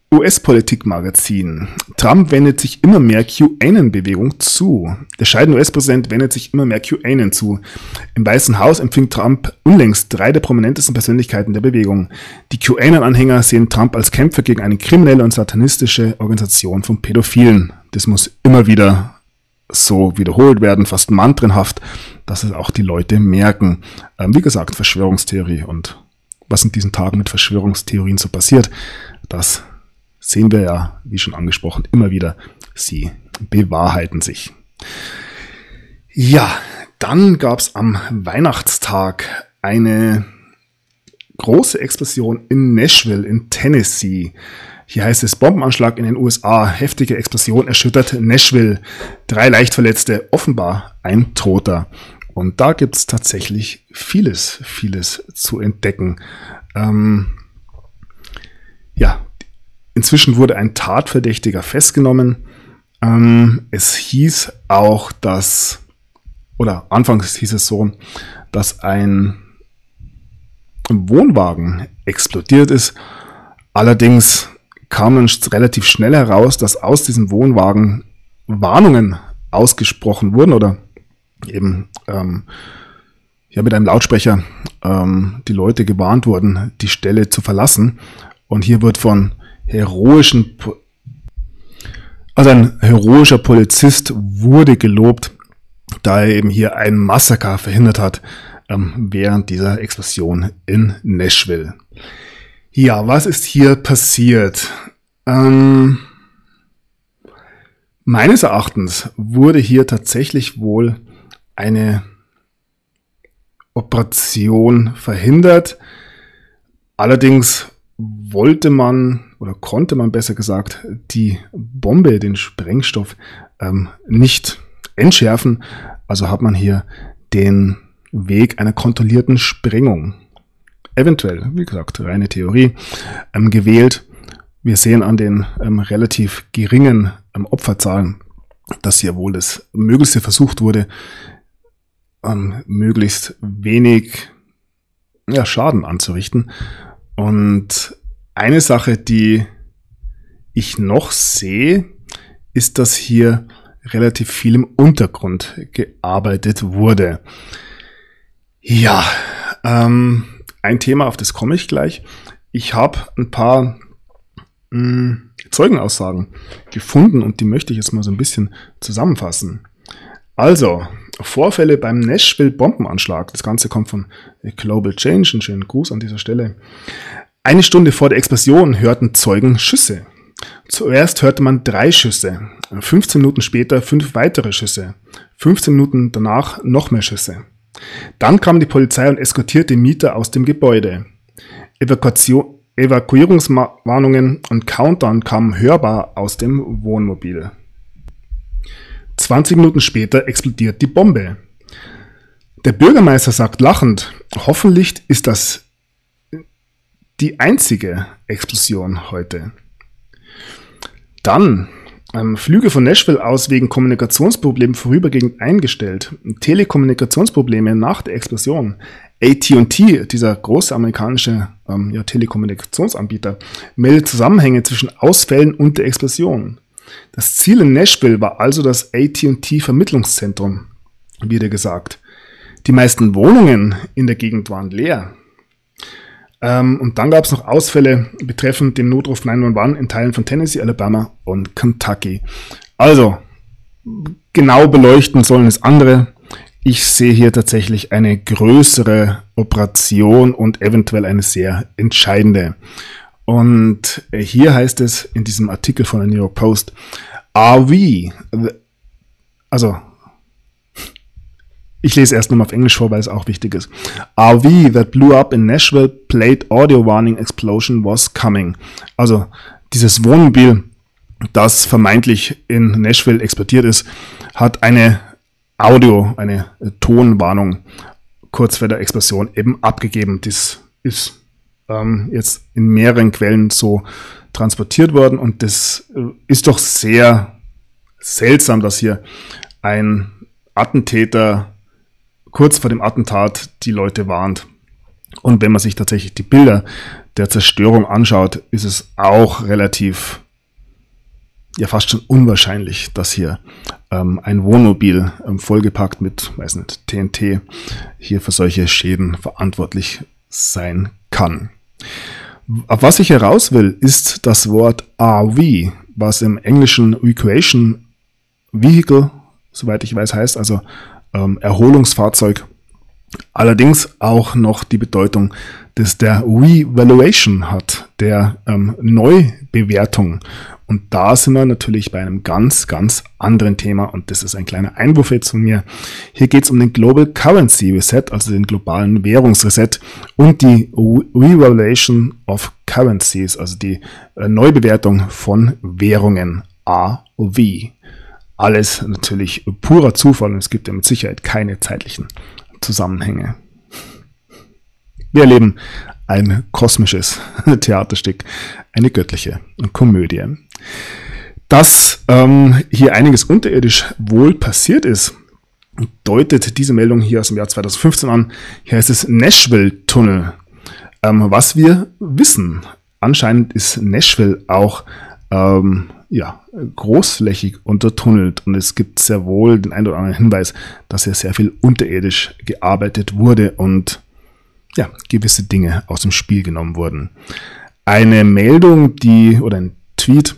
US-Politik-Magazin. Trump wendet sich immer mehr QAnon-Bewegung zu. Der scheidende US-Präsident wendet sich immer mehr QAnon zu. Im Weißen Haus empfing Trump unlängst 3 der prominentesten Persönlichkeiten der Bewegung. Die QAnon-Anhänger sehen Trump als Kämpfer gegen eine kriminelle und satanistische Organisation von Pädophilen. Das muss immer wieder so wiederholt werden, fast mantrenhaft, dass es auch die Leute merken. Wie gesagt, Verschwörungstheorie und was in diesen Tagen mit Verschwörungstheorien so passiert, das sehen wir ja, wie schon angesprochen, immer wieder. Sie bewahrheiten sich. Ja, dann gab es am Weihnachtstag eine große Explosion in Nashville in Tennessee. Hier heißt es Bombenanschlag in den USA, heftige Explosion erschüttert Nashville, 3 Leichtverletzte, offenbar ein Toter. Und da gibt es tatsächlich vieles zu entdecken. Inzwischen wurde ein Tatverdächtiger festgenommen. Es hieß auch, anfangs hieß es so, dass ein Wohnwagen explodiert ist. Allerdings kam dann relativ schnell heraus, dass aus diesem Wohnwagen Warnungen ausgesprochen wurden oder eben mit einem Lautsprecher die Leute gewarnt wurden, die Stelle zu verlassen. Und hier wird von ein heroischer Polizist wurde gelobt, da er eben hier ein Massaker verhindert hat während dieser Explosion in Nashville. Ja, was ist hier passiert? Meines Erachtens wurde hier tatsächlich wohl eine Operation verhindert. Allerdings konnte man besser gesagt die Bombe, den Sprengstoff, nicht entschärfen. Also hat man hier den Weg einer kontrollierten Sprengung, eventuell, wie gesagt, reine Theorie, gewählt. Wir sehen an den relativ geringen Opferzahlen, dass hier wohl das Möglichste versucht wurde, möglichst wenig Schaden anzurichten. Und eine Sache, die ich noch sehe, ist, dass hier relativ viel im Untergrund gearbeitet wurde. Ja, ein Thema, auf das komme ich gleich. Ich habe ein paar Zeugenaussagen gefunden und die möchte ich jetzt mal so ein bisschen zusammenfassen. Also, Vorfälle beim Nashville-Bombenanschlag. Das Ganze kommt von Global Change. Einen schönen Gruß an dieser Stelle. 1 Stunde vor der Explosion hörten Zeugen Schüsse. Zuerst hörte man 3 Schüsse. 15 Minuten später 5 weitere Schüsse. 15 Minuten danach noch mehr Schüsse. Dann kam die Polizei und eskortierte Mieter aus dem Gebäude. Evakuierungswarnungen und Countdown kamen hörbar aus dem Wohnmobil. 20 Minuten später explodiert die Bombe. Der Bürgermeister sagt lachend, hoffentlich ist das die einzige Explosion heute. Dann Flüge von Nashville aus wegen Kommunikationsproblemen vorübergehend eingestellt. Telekommunikationsprobleme nach der Explosion. AT&T, dieser große amerikanische Telekommunikationsanbieter, meldet Zusammenhänge zwischen Ausfällen und der Explosion. Das Ziel in Nashville war also das AT&T-Vermittlungszentrum, wieder gesagt. Die meisten Wohnungen in der Gegend waren leer. Und dann gab es noch Ausfälle betreffend den Notruf 911 in Teilen von Tennessee, Alabama und Kentucky. Also, genau beleuchten sollen es andere. Ich sehe hier tatsächlich eine größere Operation und eventuell eine sehr entscheidende. Und hier heißt es in diesem Artikel von der New York Post, ich lese erst nochmal auf Englisch vor, weil es auch wichtig ist. RV that blew up in Nashville played audio warning explosion was coming. Also dieses Wohnmobil, das vermeintlich in Nashville explodiert ist, hat eine Tonwarnung kurz vor der Explosion eben abgegeben. Das ist jetzt in mehreren Quellen so transportiert worden und das ist doch sehr seltsam, dass hier ein Attentäter kurz vor dem Attentat die Leute warnt. Und wenn man sich tatsächlich die Bilder der Zerstörung anschaut, ist es auch relativ, ja fast schon unwahrscheinlich, dass hier ein Wohnmobil vollgepackt mit, weiß nicht, TNT hier für solche Schäden verantwortlich sein kann. Auf was ich heraus will, ist das Wort RV, was im Englischen Recreation Vehicle, soweit ich weiß, heißt, also Erholungsfahrzeug. Allerdings auch noch die Bedeutung, dass der Revaluation hat, der Neubewertung. Und da sind wir natürlich bei einem ganz, ganz anderen Thema und das ist ein kleiner Einwurf jetzt von mir. Hier geht es um den Global Currency Reset, also den globalen Währungsreset und die Revaluation of Currencies, also die Neubewertung von Währungen, AOV. Alles natürlich purer Zufall und es gibt ja mit Sicherheit keine zeitlichen Zusammenhänge. Wir erleben ein kosmisches Theaterstück, eine göttliche Komödie. Dass hier einiges unterirdisch wohl passiert ist, deutet diese Meldung hier aus dem Jahr 2015 an. Hier heißt es Nashville-Tunnel. Was wir wissen, anscheinend ist Nashville auch großflächig untertunnelt und es gibt sehr wohl den einen oder anderen Hinweis, dass hier sehr viel unterirdisch gearbeitet wurde und ja, gewisse Dinge aus dem Spiel genommen wurden. Eine Meldung, oder ein Tweet,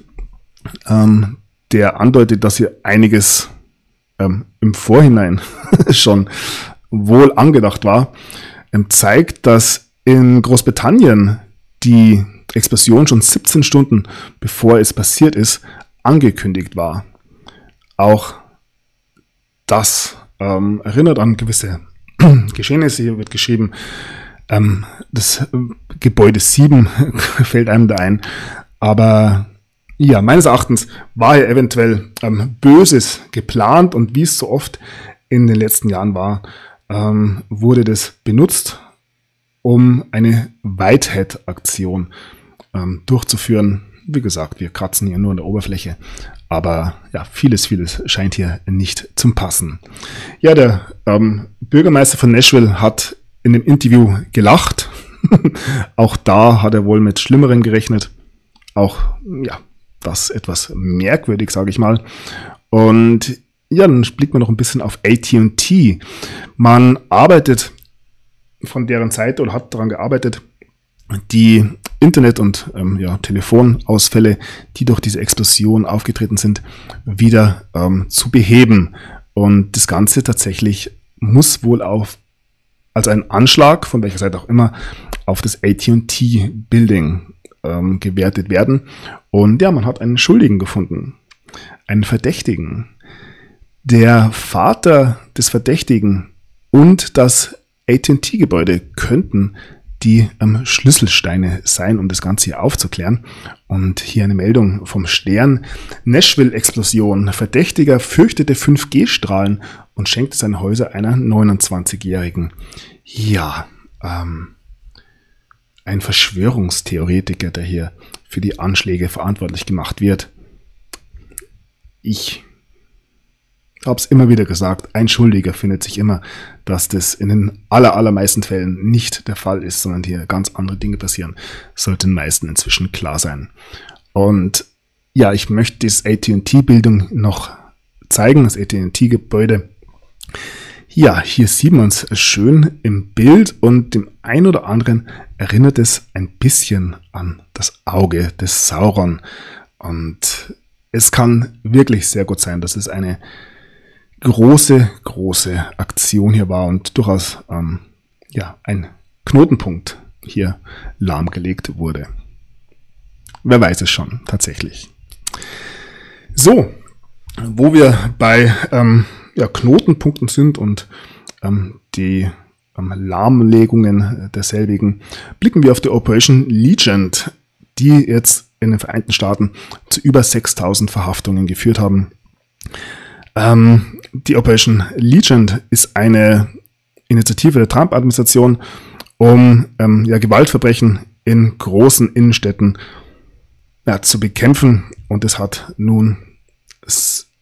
der andeutet, dass hier einiges im Vorhinein schon wohl angedacht war, zeigt, dass in Großbritannien die Explosion schon 17 Stunden bevor es passiert ist, angekündigt war. Auch das erinnert an gewisse Geschehnisse. Hier wird geschrieben, das Gebäude 7 fällt einem da ein. Aber ja, meines Erachtens war hier eventuell Böses geplant und wie es so oft in den letzten Jahren war, wurde das benutzt, um eine Whitehead-Aktion durchzuführen. Wie gesagt, wir kratzen hier nur an der Oberfläche, aber ja, vieles scheint hier nicht zum Passen. Ja, der Bürgermeister von Nashville hat in dem Interview gelacht. Auch da hat er wohl mit Schlimmerem gerechnet. Auch, ja, das etwas merkwürdig, sage ich mal. Und ja, dann blickt man noch ein bisschen auf AT&T. Man arbeitet von deren Seite oder hat daran gearbeitet, die Internet- und Telefonausfälle, die durch diese Explosion aufgetreten sind, wieder zu beheben. Und das Ganze tatsächlich muss wohl als ein Anschlag, von welcher Seite auch immer, auf das AT&T-Building gewertet werden. Und ja, man hat einen Schuldigen gefunden, einen Verdächtigen. Der Vater des Verdächtigen und das AT&T-Gebäude könnten die Schlüsselsteine sein, um das Ganze hier aufzuklären. Und hier eine Meldung vom Stern. Nashville-Explosion. Verdächtiger fürchtete 5G-Strahlen und schenkte seine Häuser einer 29-Jährigen. Ja, ein Verschwörungstheoretiker, der hier für die Anschläge verantwortlich gemacht wird. Ich habe es immer wieder gesagt, ein Schuldiger findet sich immer, dass das in den allermeisten Fällen nicht der Fall ist, sondern hier ganz andere Dinge passieren. Sollte den meisten inzwischen klar sein. Und ja, ich möchte das AT&T-Bildung noch zeigen, das AT&T-Gebäude. Ja, hier sieht man es schön im Bild und dem einen oder anderen erinnert es ein bisschen an das Auge des Sauron. Und es kann wirklich sehr gut sein, dass es eine große Aktion hier war und durchaus ein Knotenpunkt hier lahmgelegt wurde. Wer weiß es schon, tatsächlich. So, wo wir bei Knotenpunkten sind und die Lahmlegungen derselbigen, blicken wir auf die Operation Legend, die jetzt in den Vereinigten Staaten zu über 6.000 Verhaftungen geführt haben. Die Operation Legend ist eine Initiative der Trump-Administration, um Gewaltverbrechen in großen Innenstädten zu bekämpfen. Und es hat nun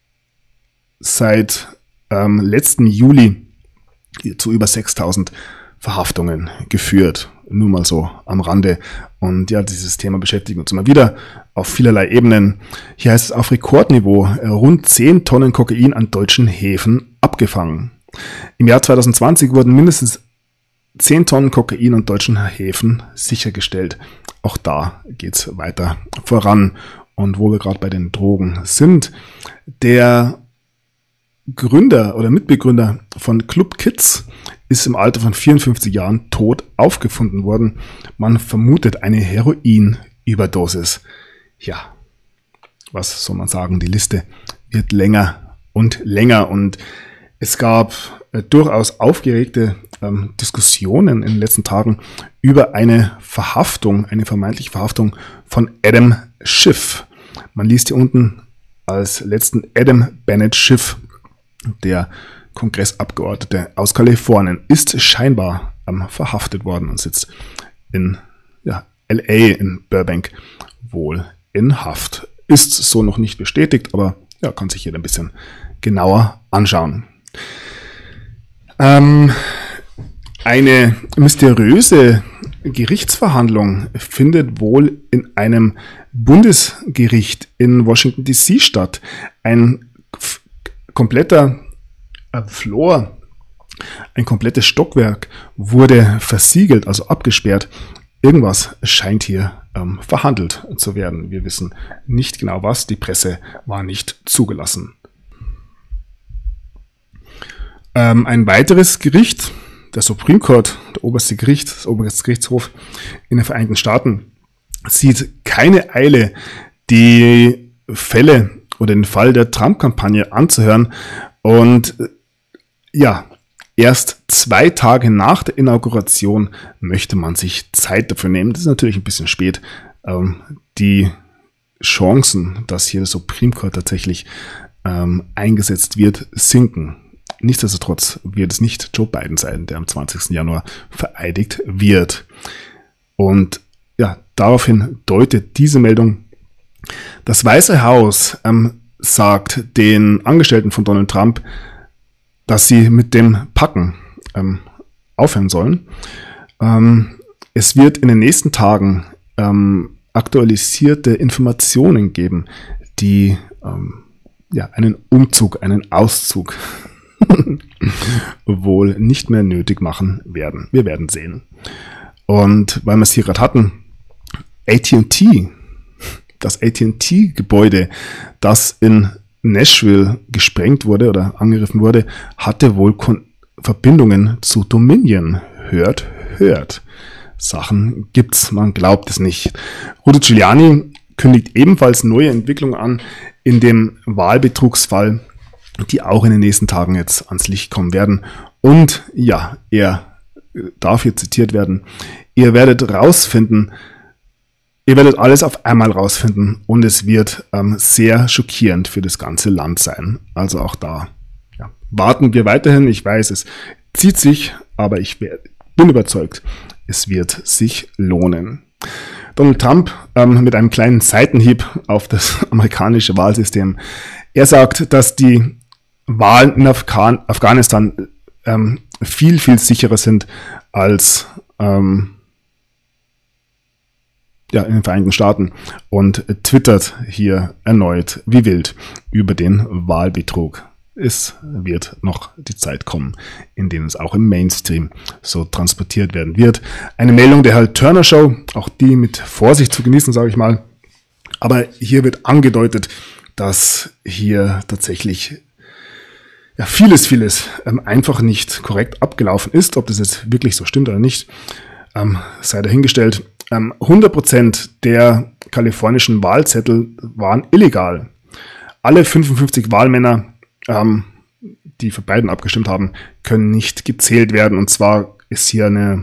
seit letzten Juli zu über 6.000 Verhaftungen geführt. Nur mal so am Rande. Und ja, dieses Thema beschäftigt uns immer wieder auf vielerlei Ebenen. Hier heißt es auf Rekordniveau rund 10 Tonnen Kokain an deutschen Häfen abgefangen. Im Jahr 2020 wurden mindestens 10 Tonnen Kokain an deutschen Häfen sichergestellt. Auch da geht's weiter voran. Und wo wir gerade bei den Drogen sind, der Gründer oder Mitbegründer von Club Kids ist im Alter von 54 Jahren tot aufgefunden worden. Man vermutet eine Heroinüberdosis. Ja, was soll man sagen? Die Liste wird länger und länger und es gab durchaus aufgeregte Diskussionen in den letzten Tagen über eine Verhaftung, eine vermeintliche Verhaftung von Adam Schiff. Man liest hier unten als letzten Adam Bennett Schiff, der Kongressabgeordnete aus Kalifornien, ist scheinbar verhaftet worden und sitzt in LA, in Burbank, wohl in Haft. Ist so noch nicht bestätigt, aber ja, kann sich jeder ein bisschen genauer anschauen. Eine mysteriöse Gerichtsverhandlung findet wohl in einem Bundesgericht in Washington DC statt. Ein kompletter Floor, ein komplettes Stockwerk wurde versiegelt, also abgesperrt. Irgendwas scheint hier verhandelt zu werden. Wir wissen nicht genau was. Die Presse war nicht zugelassen. Ein weiteres Gericht, der Supreme Court, der oberste Gericht, das oberste Gerichtshof in den Vereinigten Staaten, sieht keine Eile, die Fälle oder den Fall der Trump-Kampagne anzuhören. Und ja, erst 2 Tage nach der Inauguration möchte man sich Zeit dafür nehmen. Das ist natürlich ein bisschen spät. Die Chancen, dass hier der Supreme Court tatsächlich eingesetzt wird, sinken. Nichtsdestotrotz wird es nicht Joe Biden sein, der am 20. Januar vereidigt wird. Und ja, daraufhin deutet diese Meldung, das Weiße Haus sagt den Angestellten von Donald Trump, dass sie mit dem Packen aufhören sollen. Es wird in den nächsten Tagen aktualisierte Informationen geben, die einen Umzug, einen Auszug wohl nicht mehr nötig machen werden. Wir werden sehen. Und weil wir es hier gerade hatten, AT&T, das AT&T-Gebäude, das in Nashville gesprengt wurde oder angegriffen wurde, hatte wohl Verbindungen zu Dominion. Hört. Sachen gibt's, man glaubt es nicht. Rudy Giuliani kündigt ebenfalls neue Entwicklungen an in dem Wahlbetrugsfall, die auch in den nächsten Tagen jetzt ans Licht kommen werden. Und ja, er darf hier zitiert werden, ihr werdet alles auf einmal rausfinden und es wird sehr schockierend für das ganze Land sein. Also auch da warten wir weiterhin. Ich weiß, es zieht sich, aber ich bin überzeugt, es wird sich lohnen. Donald Trump mit einem kleinen Seitenhieb auf das amerikanische Wahlsystem. Er sagt, dass die Wahlen in Afghanistan viel, viel sicherer sind als in den Vereinigten Staaten und twittert hier erneut wie wild über den Wahlbetrug. Es wird noch die Zeit kommen, in denen es auch im Mainstream so transportiert werden wird. Eine Meldung der Hal Turner Show, auch die mit Vorsicht zu genießen, sage ich mal. Aber hier wird angedeutet, dass hier tatsächlich vieles einfach nicht korrekt abgelaufen ist. Ob das jetzt wirklich so stimmt oder nicht, sei dahingestellt. 100% der kalifornischen Wahlzettel waren illegal. Alle 55 Wahlmänner, die für Biden abgestimmt haben, können nicht gezählt werden. Und zwar ist hier eine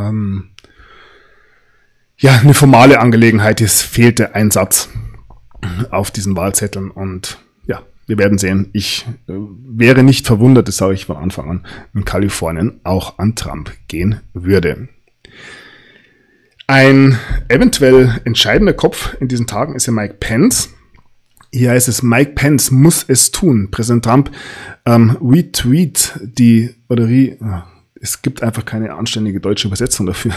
formale Angelegenheit. Es fehlte ein Satz auf diesen Wahlzetteln und wir werden sehen. Ich wäre nicht verwundert, das sage ich von Anfang an, in Kalifornien auch an Trump gehen würde. Ein eventuell entscheidender Kopf in diesen Tagen ist ja Mike Pence. Hier heißt es, Mike Pence Es gibt einfach keine anständige deutsche Übersetzung dafür.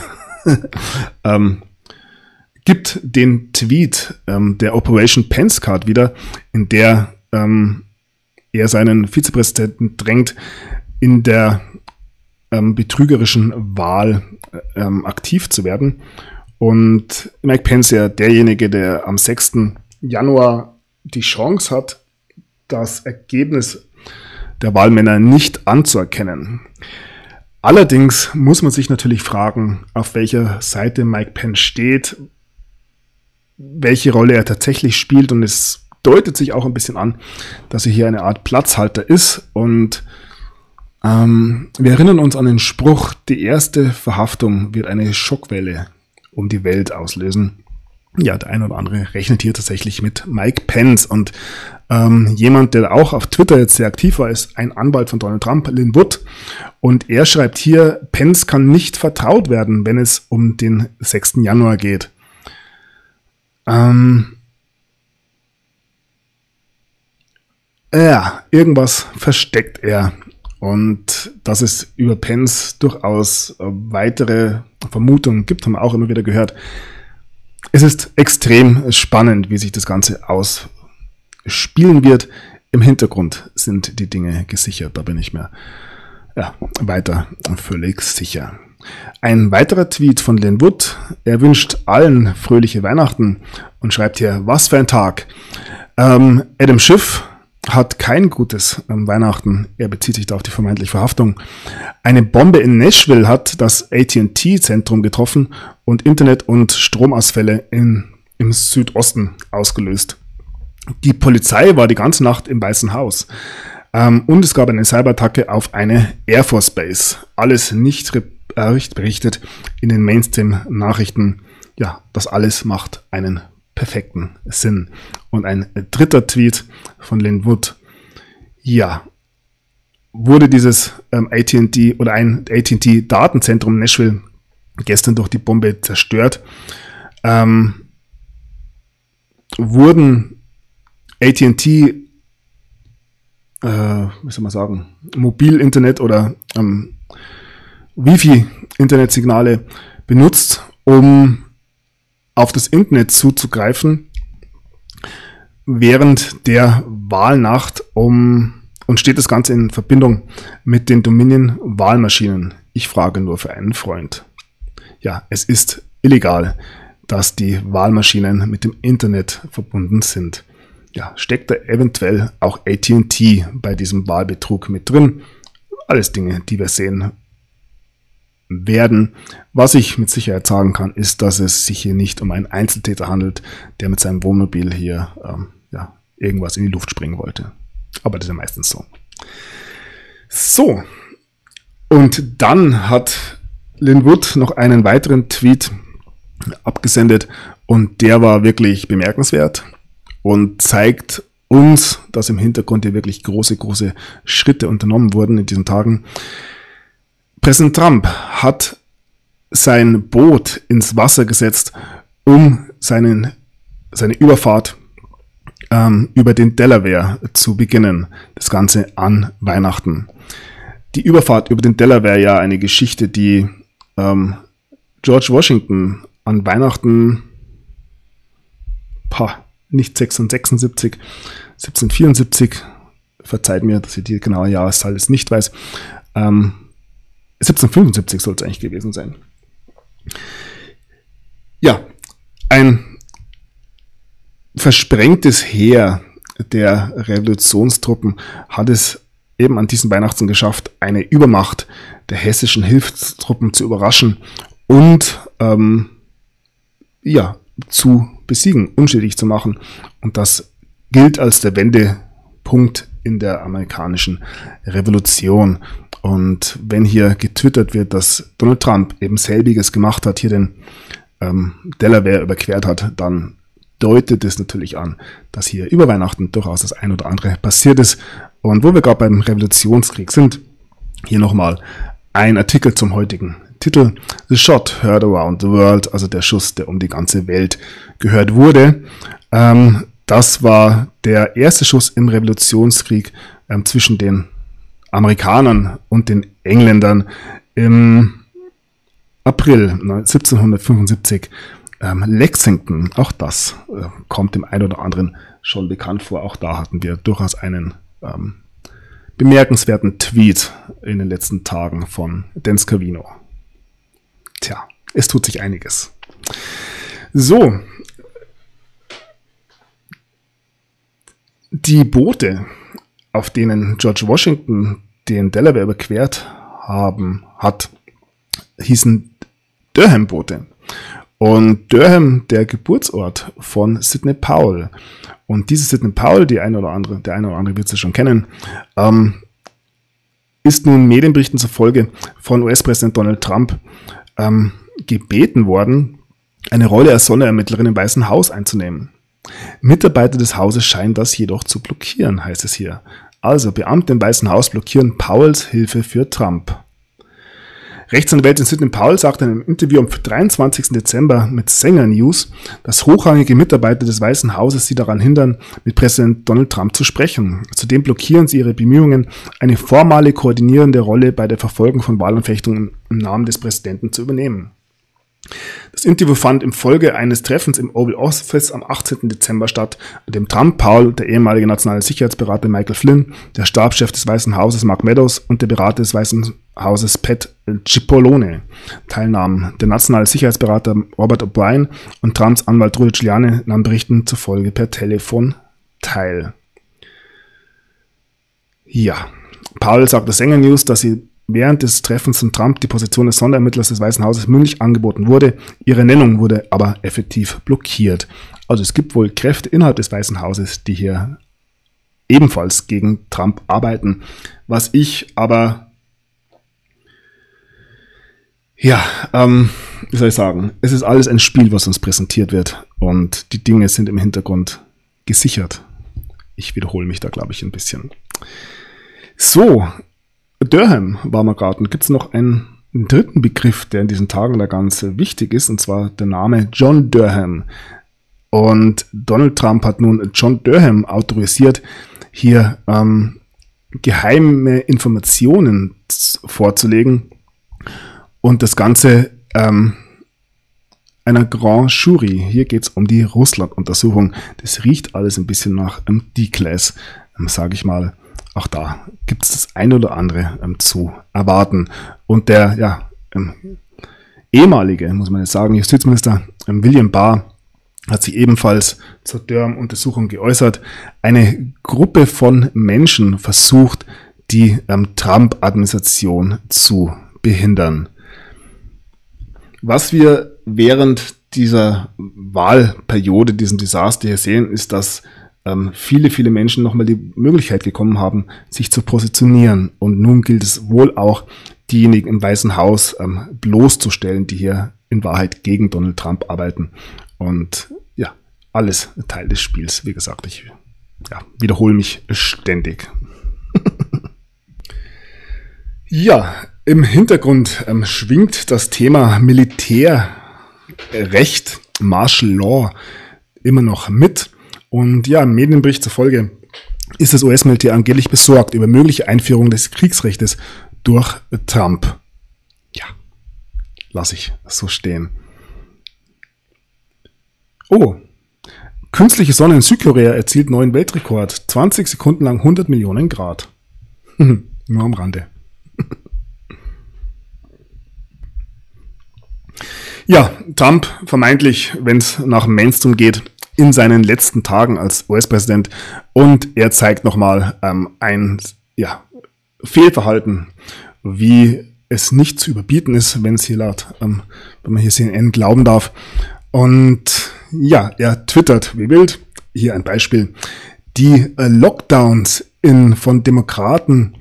Gibt den Tweet der Operation Pence Card wieder, in der er seinen Vizepräsidenten drängt, in der betrügerischen Wahl aktiv zu werden. Und Mike Pence ja derjenige, der am 6. Januar die Chance hat, das Ergebnis der Wahlmänner nicht anzuerkennen. Allerdings muss man sich natürlich fragen, auf welcher Seite Mike Pence steht, welche Rolle er tatsächlich spielt, und es deutet sich auch ein bisschen an, dass er hier eine Art Platzhalter ist. Und wir erinnern uns an den Spruch, die erste Verhaftung wird eine Schockwelle um die Welt auslösen. Ja, der eine oder andere rechnet hier tatsächlich mit Mike Pence. Und jemand, der auch auf Twitter jetzt sehr aktiv war, ist ein Anwalt von Donald Trump, Lin Wood. Und er schreibt hier, Pence kann nicht vertraut werden, wenn es um den 6. Januar geht. Irgendwas versteckt er. Und dass es über Pence durchaus weitere Vermutungen gibt, haben wir auch immer wieder gehört. Es ist extrem spannend, wie sich das Ganze ausspielen wird. Im Hintergrund sind die Dinge gesichert, da bin ich mir weiter völlig sicher. Ein weiterer Tweet von Lin Wood. Er wünscht allen fröhliche Weihnachten und schreibt hier, was für ein Tag. Adam Schiff hat kein gutes Weihnachten. Er bezieht sich da auf die vermeintliche Verhaftung. Eine Bombe in Nashville hat das AT&T-Zentrum getroffen und Internet- und Stromausfälle im Südosten ausgelöst. Die Polizei war die ganze Nacht im Weißen Haus. Und es gab eine Cyberattacke auf eine Air Force Base. Alles nicht berichtet in den Mainstream-Nachrichten. Ja, das alles macht einen perfekten Sinn. Und ein dritter Tweet von Lin Wood. Ja, wurde dieses AT&T oder ein AT&T-Datenzentrum in Nashville gestern durch die Bombe zerstört, wurden AT&T Mobil-Internet oder Wifi-Internetsignale benutzt, um auf das Internet zuzugreifen während der Wahlnacht und steht das Ganze in Verbindung mit den Dominion-Wahlmaschinen. Ich frage nur für einen Freund. Ja, es ist illegal, dass die Wahlmaschinen mit dem Internet verbunden sind. Ja, steckt da eventuell auch AT&T bei diesem Wahlbetrug mit drin? Alles Dinge, die wir sehen werden. Was ich mit Sicherheit sagen kann, ist, dass es sich hier nicht um einen Einzeltäter handelt, der mit seinem Wohnmobil hier irgendwas in die Luft springen wollte. Aber das ist ja meistens so. So, und dann hat Lin Wood noch einen weiteren Tweet abgesendet und der war wirklich bemerkenswert und zeigt uns, dass im Hintergrund hier wirklich große Schritte unternommen wurden in diesen Tagen. Präsident Trump hat sein Boot ins Wasser gesetzt, um seine Überfahrt über den Delaware zu beginnen. Das Ganze an Weihnachten. Die Überfahrt über den Delaware, ja eine Geschichte, die George Washington an Weihnachten, nicht 1774, verzeiht mir, dass ich die genaue Jahreszahl jetzt nicht weiß, 1775 soll es eigentlich gewesen sein. Ja, ein versprengtes Heer der Revolutionstruppen hat es eben an diesen Weihnachten geschafft, eine Übermacht der hessischen Hilfstruppen zu überraschen und zu besiegen, unschädlich zu machen. Und das gilt als der Wendepunkt in der amerikanischen Revolution. Und wenn hier getwittert wird, dass Donald Trump eben selbiges gemacht hat, hier den Delaware überquert hat, dann deutet es natürlich an, dass hier über Weihnachten durchaus das ein oder andere passiert ist. Und wo wir gerade beim Revolutionskrieg sind, hier nochmal ein Artikel zum heutigen Titel. The Shot Heard Around the World, also der Schuss, der um die ganze Welt gehört wurde. Das war der erste Schuss im Revolutionskrieg zwischen den Amerikanern und den Engländern Im April 1775 Lexington, auch das kommt dem einen oder anderen schon bekannt vor. Auch da hatten wir durchaus einen bemerkenswerten Tweet in den letzten Tagen von Dan Scavino. Tja, es tut sich einiges. So, die Boote, auf denen George Washington den Delaware überquert hat, hießen Durham-Boote. Und Durham, der Geburtsort von Sidney Powell. Und diese Sidney Powell, der eine oder andere wird sie schon kennen, ist nun Medienberichten zufolge von US-Präsident Donald Trump gebeten worden, eine Rolle als Sonderermittlerin im Weißen Haus einzunehmen. Mitarbeiter des Hauses scheinen das jedoch zu blockieren, heißt es hier. Also Beamte im Weißen Haus blockieren Powells Hilfe für Trump. Rechtsanwältin Sidney Powell sagte in einem Interview am 23. Dezember mit Sanger News, dass hochrangige Mitarbeiter des Weißen Hauses sie daran hindern, mit Präsident Donald Trump zu sprechen. Zudem blockieren sie ihre Bemühungen, eine formale koordinierende Rolle bei der Verfolgung von Wahlanfechtungen im Namen des Präsidenten zu übernehmen. Das Interview fand im Folge eines Treffens im Oval Office am 18. Dezember statt, an dem Trump, Powell, der ehemalige nationale Sicherheitsberater Michael Flynn, der Stabschef des Weißen Hauses Mark Meadows und der Berater des Weißen Hauses Pat Cipollone teilnahmen. Der nationale Sicherheitsberater Robert O'Brien und Trumps Anwalt Rudy Giuliani nahmen Berichten zufolge per Telefon teil. Ja, Powell sagte Sanger News, dass sie während des Treffens von Trump die Position des Sonderermittlers des Weißen Hauses mündlich angeboten wurde. Ihre Nennung wurde aber effektiv blockiert. Also es gibt wohl Kräfte innerhalb des Weißen Hauses, die hier ebenfalls gegen Trump arbeiten. Was ich aber, wie soll ich sagen, es ist alles ein Spiel, was uns präsentiert wird und die Dinge sind im Hintergrund gesichert. Ich wiederhole mich da, glaube ich, ein bisschen. So, Durham war mal gerade. Und gibt es noch einen dritten Begriff, der in diesen Tagen da ganz wichtig ist, und zwar der Name John Durham. Und Donald Trump hat nun John Durham autorisiert, hier geheime Informationen vorzulegen und das Ganze einer Grand Jury. Hier geht es um die Russland-Untersuchung. Das riecht alles ein bisschen nach D-Class, sage ich mal. Auch da gibt es das ein oder andere zu erwarten. Und der ehemalige, muss man jetzt sagen, Justizminister William Barr hat sich ebenfalls zur Durham-Untersuchung geäußert. Eine Gruppe von Menschen versucht, die Trump-Administration zu behindern. Was wir während dieser Wahlperiode, diesem Desaster hier sehen, ist, dass viele Menschen nochmal die Möglichkeit bekommen haben, sich zu positionieren. Und nun gilt es wohl auch, diejenigen im Weißen Haus bloßzustellen, die hier in Wahrheit gegen Donald Trump arbeiten. Und ja, alles Teil des Spiels. Wie gesagt, ich wiederhole mich ständig. Ja, im Hintergrund schwingt das Thema Militärrecht, Martial Law, immer noch mit. Und ja, im Medienbericht zufolge ist das US-Militär angeblich besorgt über mögliche Einführung des Kriegsrechtes durch Trump. Ja, lasse ich so stehen. Oh, künstliche Sonne in Südkorea erzielt neuen Weltrekord. 20 Sekunden lang 100 Millionen Grad. Nur am Rande. Ja, Trump vermeintlich, wenn es nach Mainstream geht, in seinen letzten Tagen als US-Präsident, und er zeigt nochmal ein Fehlverhalten, wie es nicht zu überbieten ist, wenn es hier wenn man hier CNN glauben darf. Und ja, er twittert wie wild. Hier ein Beispiel. Die Lockdowns von Demokraten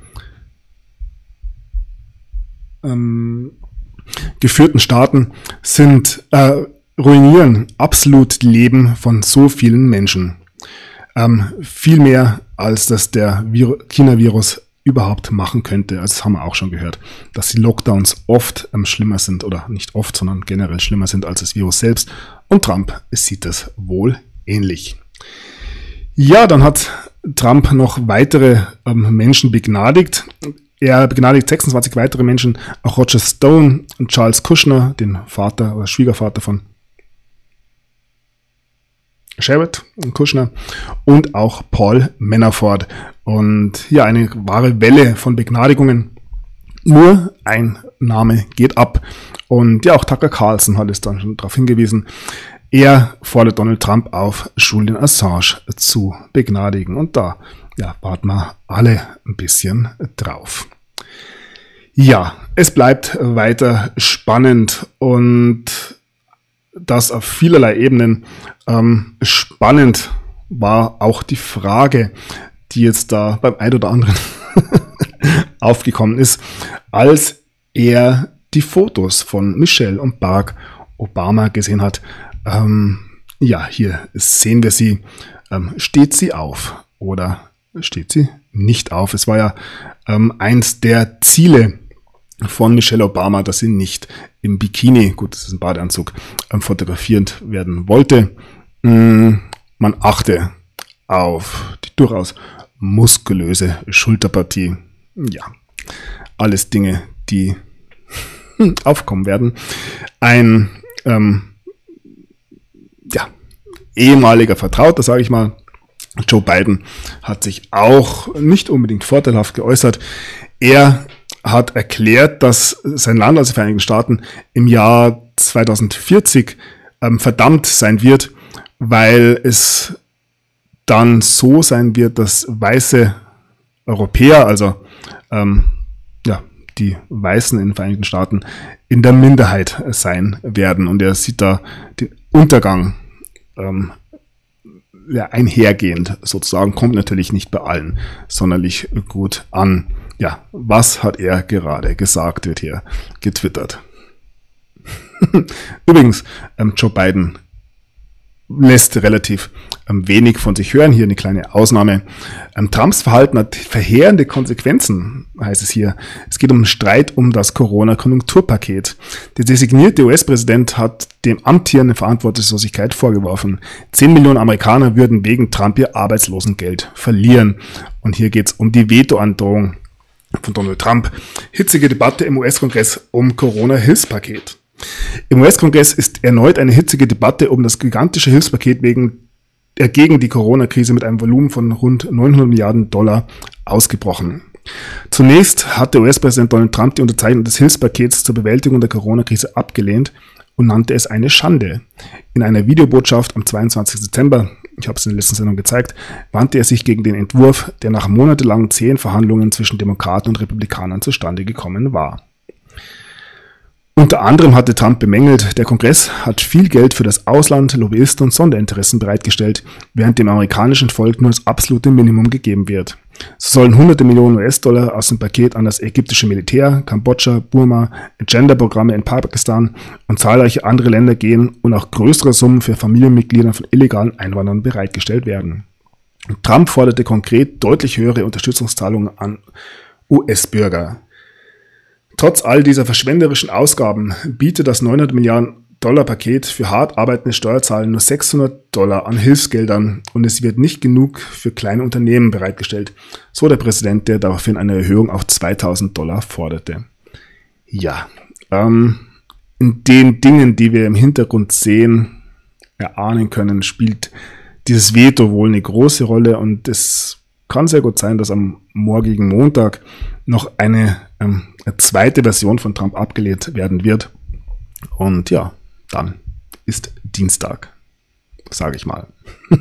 geführten Staaten ruinieren absolut Leben von so vielen Menschen. Viel mehr, als das der China-Virus überhaupt machen könnte. Also das haben wir auch schon gehört, dass die Lockdowns oft schlimmer sind, oder nicht oft, sondern generell schlimmer sind als das Virus selbst. Und Trump sieht das wohl ähnlich. Ja, dann hat Trump noch weitere Menschen begnadigt. Er begnadigt 26 weitere Menschen, auch Roger Stone und Charles Kushner, den Vater oder Schwiegervater von Jared Kushner, und auch Paul Manafort. Und ja, eine wahre Welle von Begnadigungen. Nur ein Name geht ab. Und ja, auch Tucker Carlson hat es dann schon darauf hingewiesen. Er fordert Donald Trump auf, Julian Assange zu begnadigen. Und da warten wir alle ein bisschen drauf. Ja, es bleibt weiter spannend und das auf vielerlei Ebenen. Spannend war auch die Frage, die jetzt da beim ein oder anderen aufgekommen ist, als er die Fotos von Michelle und Barack Obama gesehen hat. Hier sehen wir sie. Steht sie auf oder steht sie nicht auf? Es war ja eins der Ziele von Michelle Obama, dass sie nicht im Bikini, gut, das ist ein Badeanzug, fotografiert werden wollte. Man achte auf die durchaus muskulöse Schulterpartie. Ja, alles Dinge, die aufkommen werden. Ein ehemaliger Vertrauter, sage ich mal, Joe Biden, hat sich auch nicht unbedingt vorteilhaft geäußert. Er hat erklärt, dass sein Land, also die Vereinigten Staaten, im Jahr 2040 verdammt sein wird, weil es dann so sein wird, dass weiße Europäer, also die Weißen in den Vereinigten Staaten, in der Minderheit sein werden. Und er sieht da den Untergang einhergehend sozusagen, kommt natürlich nicht bei allen sonderlich gut an. Ja, was hat er gerade gesagt, wird hier getwittert. Übrigens, Joe Biden lässt relativ wenig von sich hören. Hier eine kleine Ausnahme. Trumps Verhalten hat verheerende Konsequenzen, heißt es hier. Es geht um einen Streit um das Corona-Konjunkturpaket. Der designierte US-Präsident hat dem amtierenden Verantwortungslosigkeit vorgeworfen. 10 Millionen Amerikaner würden wegen Trump ihr Arbeitslosengeld verlieren. Und hier geht es um die Veto-Androhung von Donald Trump. Hitzige Debatte im US-Kongress um Corona-Hilfspaket. Im US-Kongress ist erneut eine hitzige Debatte um das gigantische Hilfspaket gegen die Corona-Krise mit einem Volumen von rund 900 Milliarden Dollar ausgebrochen. Zunächst hat der US-Präsident Donald Trump die Unterzeichnung des Hilfspakets zur Bewältigung der Corona-Krise abgelehnt und nannte es eine Schande. In einer Videobotschaft am 22. Dezember, ich habe es in der letzten Sendung gezeigt, wandte er sich gegen den Entwurf, der nach monatelangen zähen Verhandlungen zwischen Demokraten und Republikanern zustande gekommen war. Unter anderem hatte Trump bemängelt, der Kongress hat viel Geld für das Ausland, Lobbyisten und Sonderinteressen bereitgestellt, während dem amerikanischen Volk nur das absolute Minimum gegeben wird. So sollen hunderte Millionen US-Dollar aus dem Paket an das ägyptische Militär, Kambodscha, Burma, Agenda-Programme in Pakistan und zahlreiche andere Länder gehen und auch größere Summen für Familienmitglieder von illegalen Einwanderern bereitgestellt werden. Trump forderte konkret deutlich höhere Unterstützungszahlungen an US-Bürger. Trotz all dieser verschwenderischen Ausgaben bietet das 900 Milliarden Dollar Paket für hart arbeitende Steuerzahler nur $600 an Hilfsgeldern und es wird nicht genug für kleine Unternehmen bereitgestellt, so der Präsident, der daraufhin eine Erhöhung auf $2.000 forderte. Ja, in den Dingen, die wir im Hintergrund sehen, erahnen können, spielt dieses Veto wohl eine große Rolle und es kann sehr gut sein, dass am morgigen Montag noch eine zweite Version von Trump abgelehnt werden wird. Und ja, dann ist Dienstag, sage ich mal.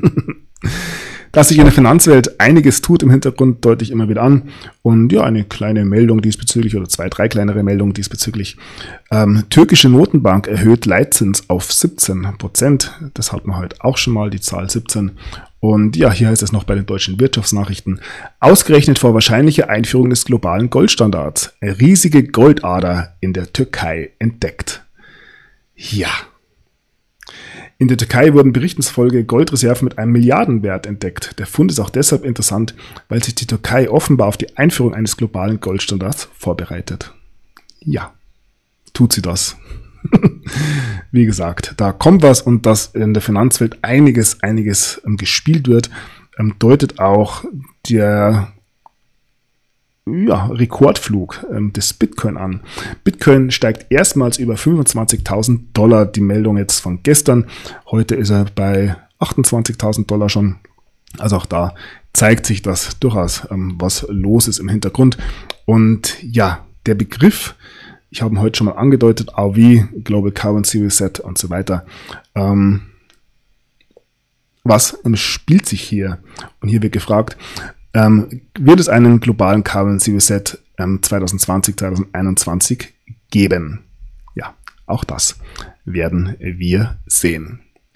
Dass sich in der Finanzwelt einiges tut im Hintergrund, deute ich immer wieder an. Und ja, eine kleine Meldung diesbezüglich oder 2, 3 kleinere Meldungen diesbezüglich. Türkische Notenbank erhöht Leitzins auf 17%. Das hat man heute auch schon mal, die Zahl 17. Und ja, hier heißt es noch bei den deutschen Wirtschaftsnachrichten, ausgerechnet vor wahrscheinlicher Einführung des globalen Goldstandards. Eine riesige Goldader in der Türkei entdeckt. Ja. In der Türkei wurden Berichten zufolge Goldreserven mit einem Milliardenwert entdeckt. Der Fund ist auch deshalb interessant, weil sich die Türkei offenbar auf die Einführung eines globalen Goldstandards vorbereitet. Ja, tut sie das. Wie gesagt, da kommt was und dass in der Finanzwelt einiges gespielt wird, deutet auch der Rekordflug des Bitcoin an. Bitcoin steigt erstmals über $25.000, die Meldung jetzt von gestern. Heute ist er bei $28.000 schon. Also auch da zeigt sich das durchaus, was los ist im Hintergrund. Und ja, der Begriff, ich habe ihn heute schon mal angedeutet, AOV, Global Currency Reset und so weiter. Was spielt sich hier? Und hier wird gefragt, wird es einen globalen Currency Reset 2020, 2021 geben? Ja, auch das werden wir sehen.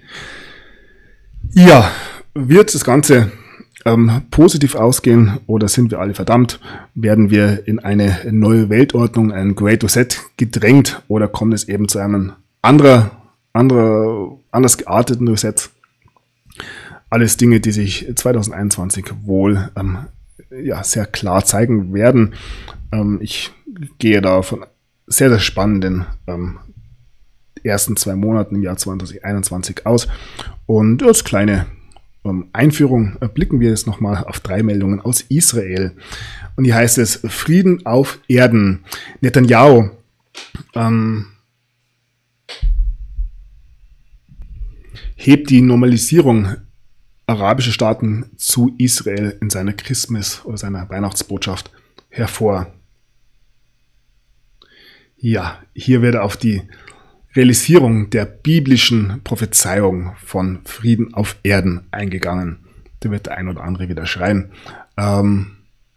Ja, wird das Ganze positiv ausgehen oder sind wir alle verdammt? Werden wir in eine neue Weltordnung, ein Great Reset gedrängt oder kommt es eben zu einem anders gearteten Reset? Alles Dinge, die sich 2021 wohl sehr klar zeigen werden. Ich gehe da von sehr, sehr spannenden ersten 2 Monaten im Jahr 2021 aus. Und als kleine Einführung blicken wir jetzt nochmal auf 3 Meldungen aus Israel. Und hier heißt es Frieden auf Erden. Netanyahu hebt die Normalisierung arabischer Staaten zu Israel in seiner Christmas- oder seiner Weihnachtsbotschaft hervor. Ja, hier wird auf die Realisierung der biblischen Prophezeiung von Frieden auf Erden eingegangen. Da wird der ein oder andere wieder schreien. Wir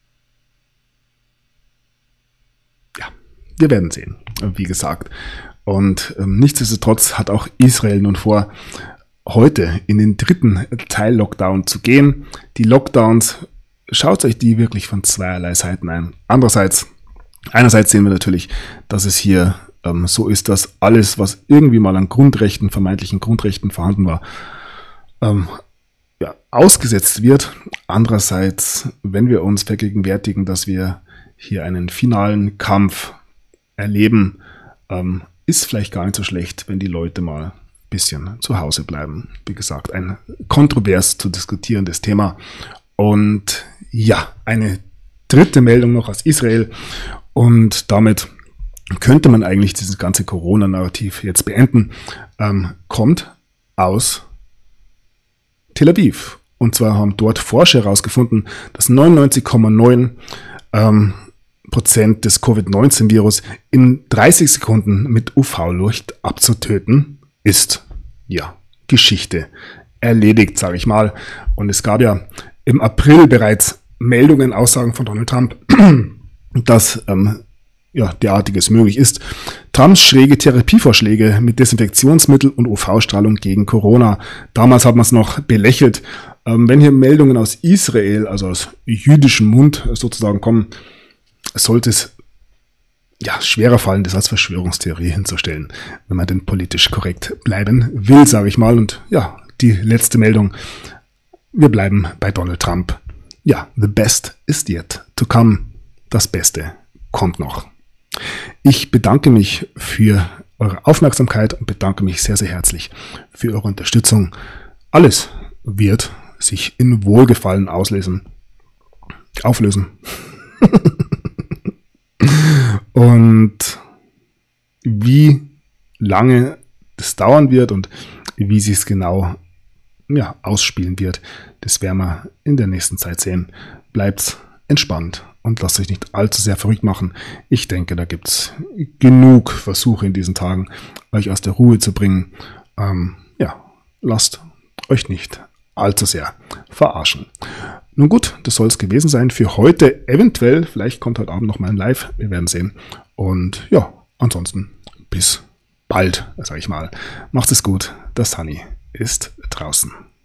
werden sehen, wie gesagt. Und nichtsdestotrotz hat auch Israel nun vor, heute in den 3. Teil-Lockdown zu gehen. Die Lockdowns, schaut euch die wirklich von zweierlei Seiten an. Einerseits sehen wir natürlich, dass es hier so ist, dass alles, was irgendwie mal an Grundrechten, vermeintlichen Grundrechten vorhanden war, ausgesetzt wird. Andererseits, wenn wir uns vergegenwärtigen, dass wir hier einen finalen Kampf erleben, ist vielleicht gar nicht so schlecht, wenn die Leute mal bisschen zu Hause bleiben. Wie gesagt, ein kontrovers zu diskutierendes Thema. Und ja, eine 3. Meldung noch aus Israel. Und damit könnte man eigentlich dieses ganze Corona-Narrativ jetzt beenden. Kommt aus Tel Aviv. Und zwar haben dort Forscher herausgefunden, dass 99,9% des Covid-19-Virus in 30 Sekunden mit UV-Licht abzutöten ist. Ja, Geschichte erledigt, sage ich mal. Und es gab ja im April bereits Meldungen, Aussagen von Donald Trump, dass derartiges möglich ist. Trumps schräge Therapievorschläge mit Desinfektionsmittel und UV-Strahlung gegen Corona. Damals hat man es noch belächelt. Wenn hier Meldungen aus Israel, also aus jüdischem Mund sozusagen kommen, sollte es schwerer fallen, das als Verschwörungstheorie hinzustellen, wenn man denn politisch korrekt bleiben will, sage ich mal. Und ja, die letzte Meldung. Wir bleiben bei Donald Trump. Ja, the best is yet to come. Das Beste kommt noch. Ich bedanke mich für eure Aufmerksamkeit und bedanke mich sehr, sehr herzlich für eure Unterstützung. Alles wird sich in Wohlgefallen auflösen. Und wie lange das dauern wird und wie sich es genau ausspielen wird, das werden wir in der nächsten Zeit sehen. Bleibt entspannt und lasst euch nicht allzu sehr verrückt machen. Ich denke, da gibt es genug Versuche in diesen Tagen, euch aus der Ruhe zu bringen. Lasst euch nicht allzu sehr verarschen. Nun gut, das soll es gewesen sein für heute. Eventuell, vielleicht kommt heute Abend noch mal ein Live. Wir werden sehen. Und ja, ansonsten bis bald, sage ich mal. Macht es gut. Der Sunny ist draußen.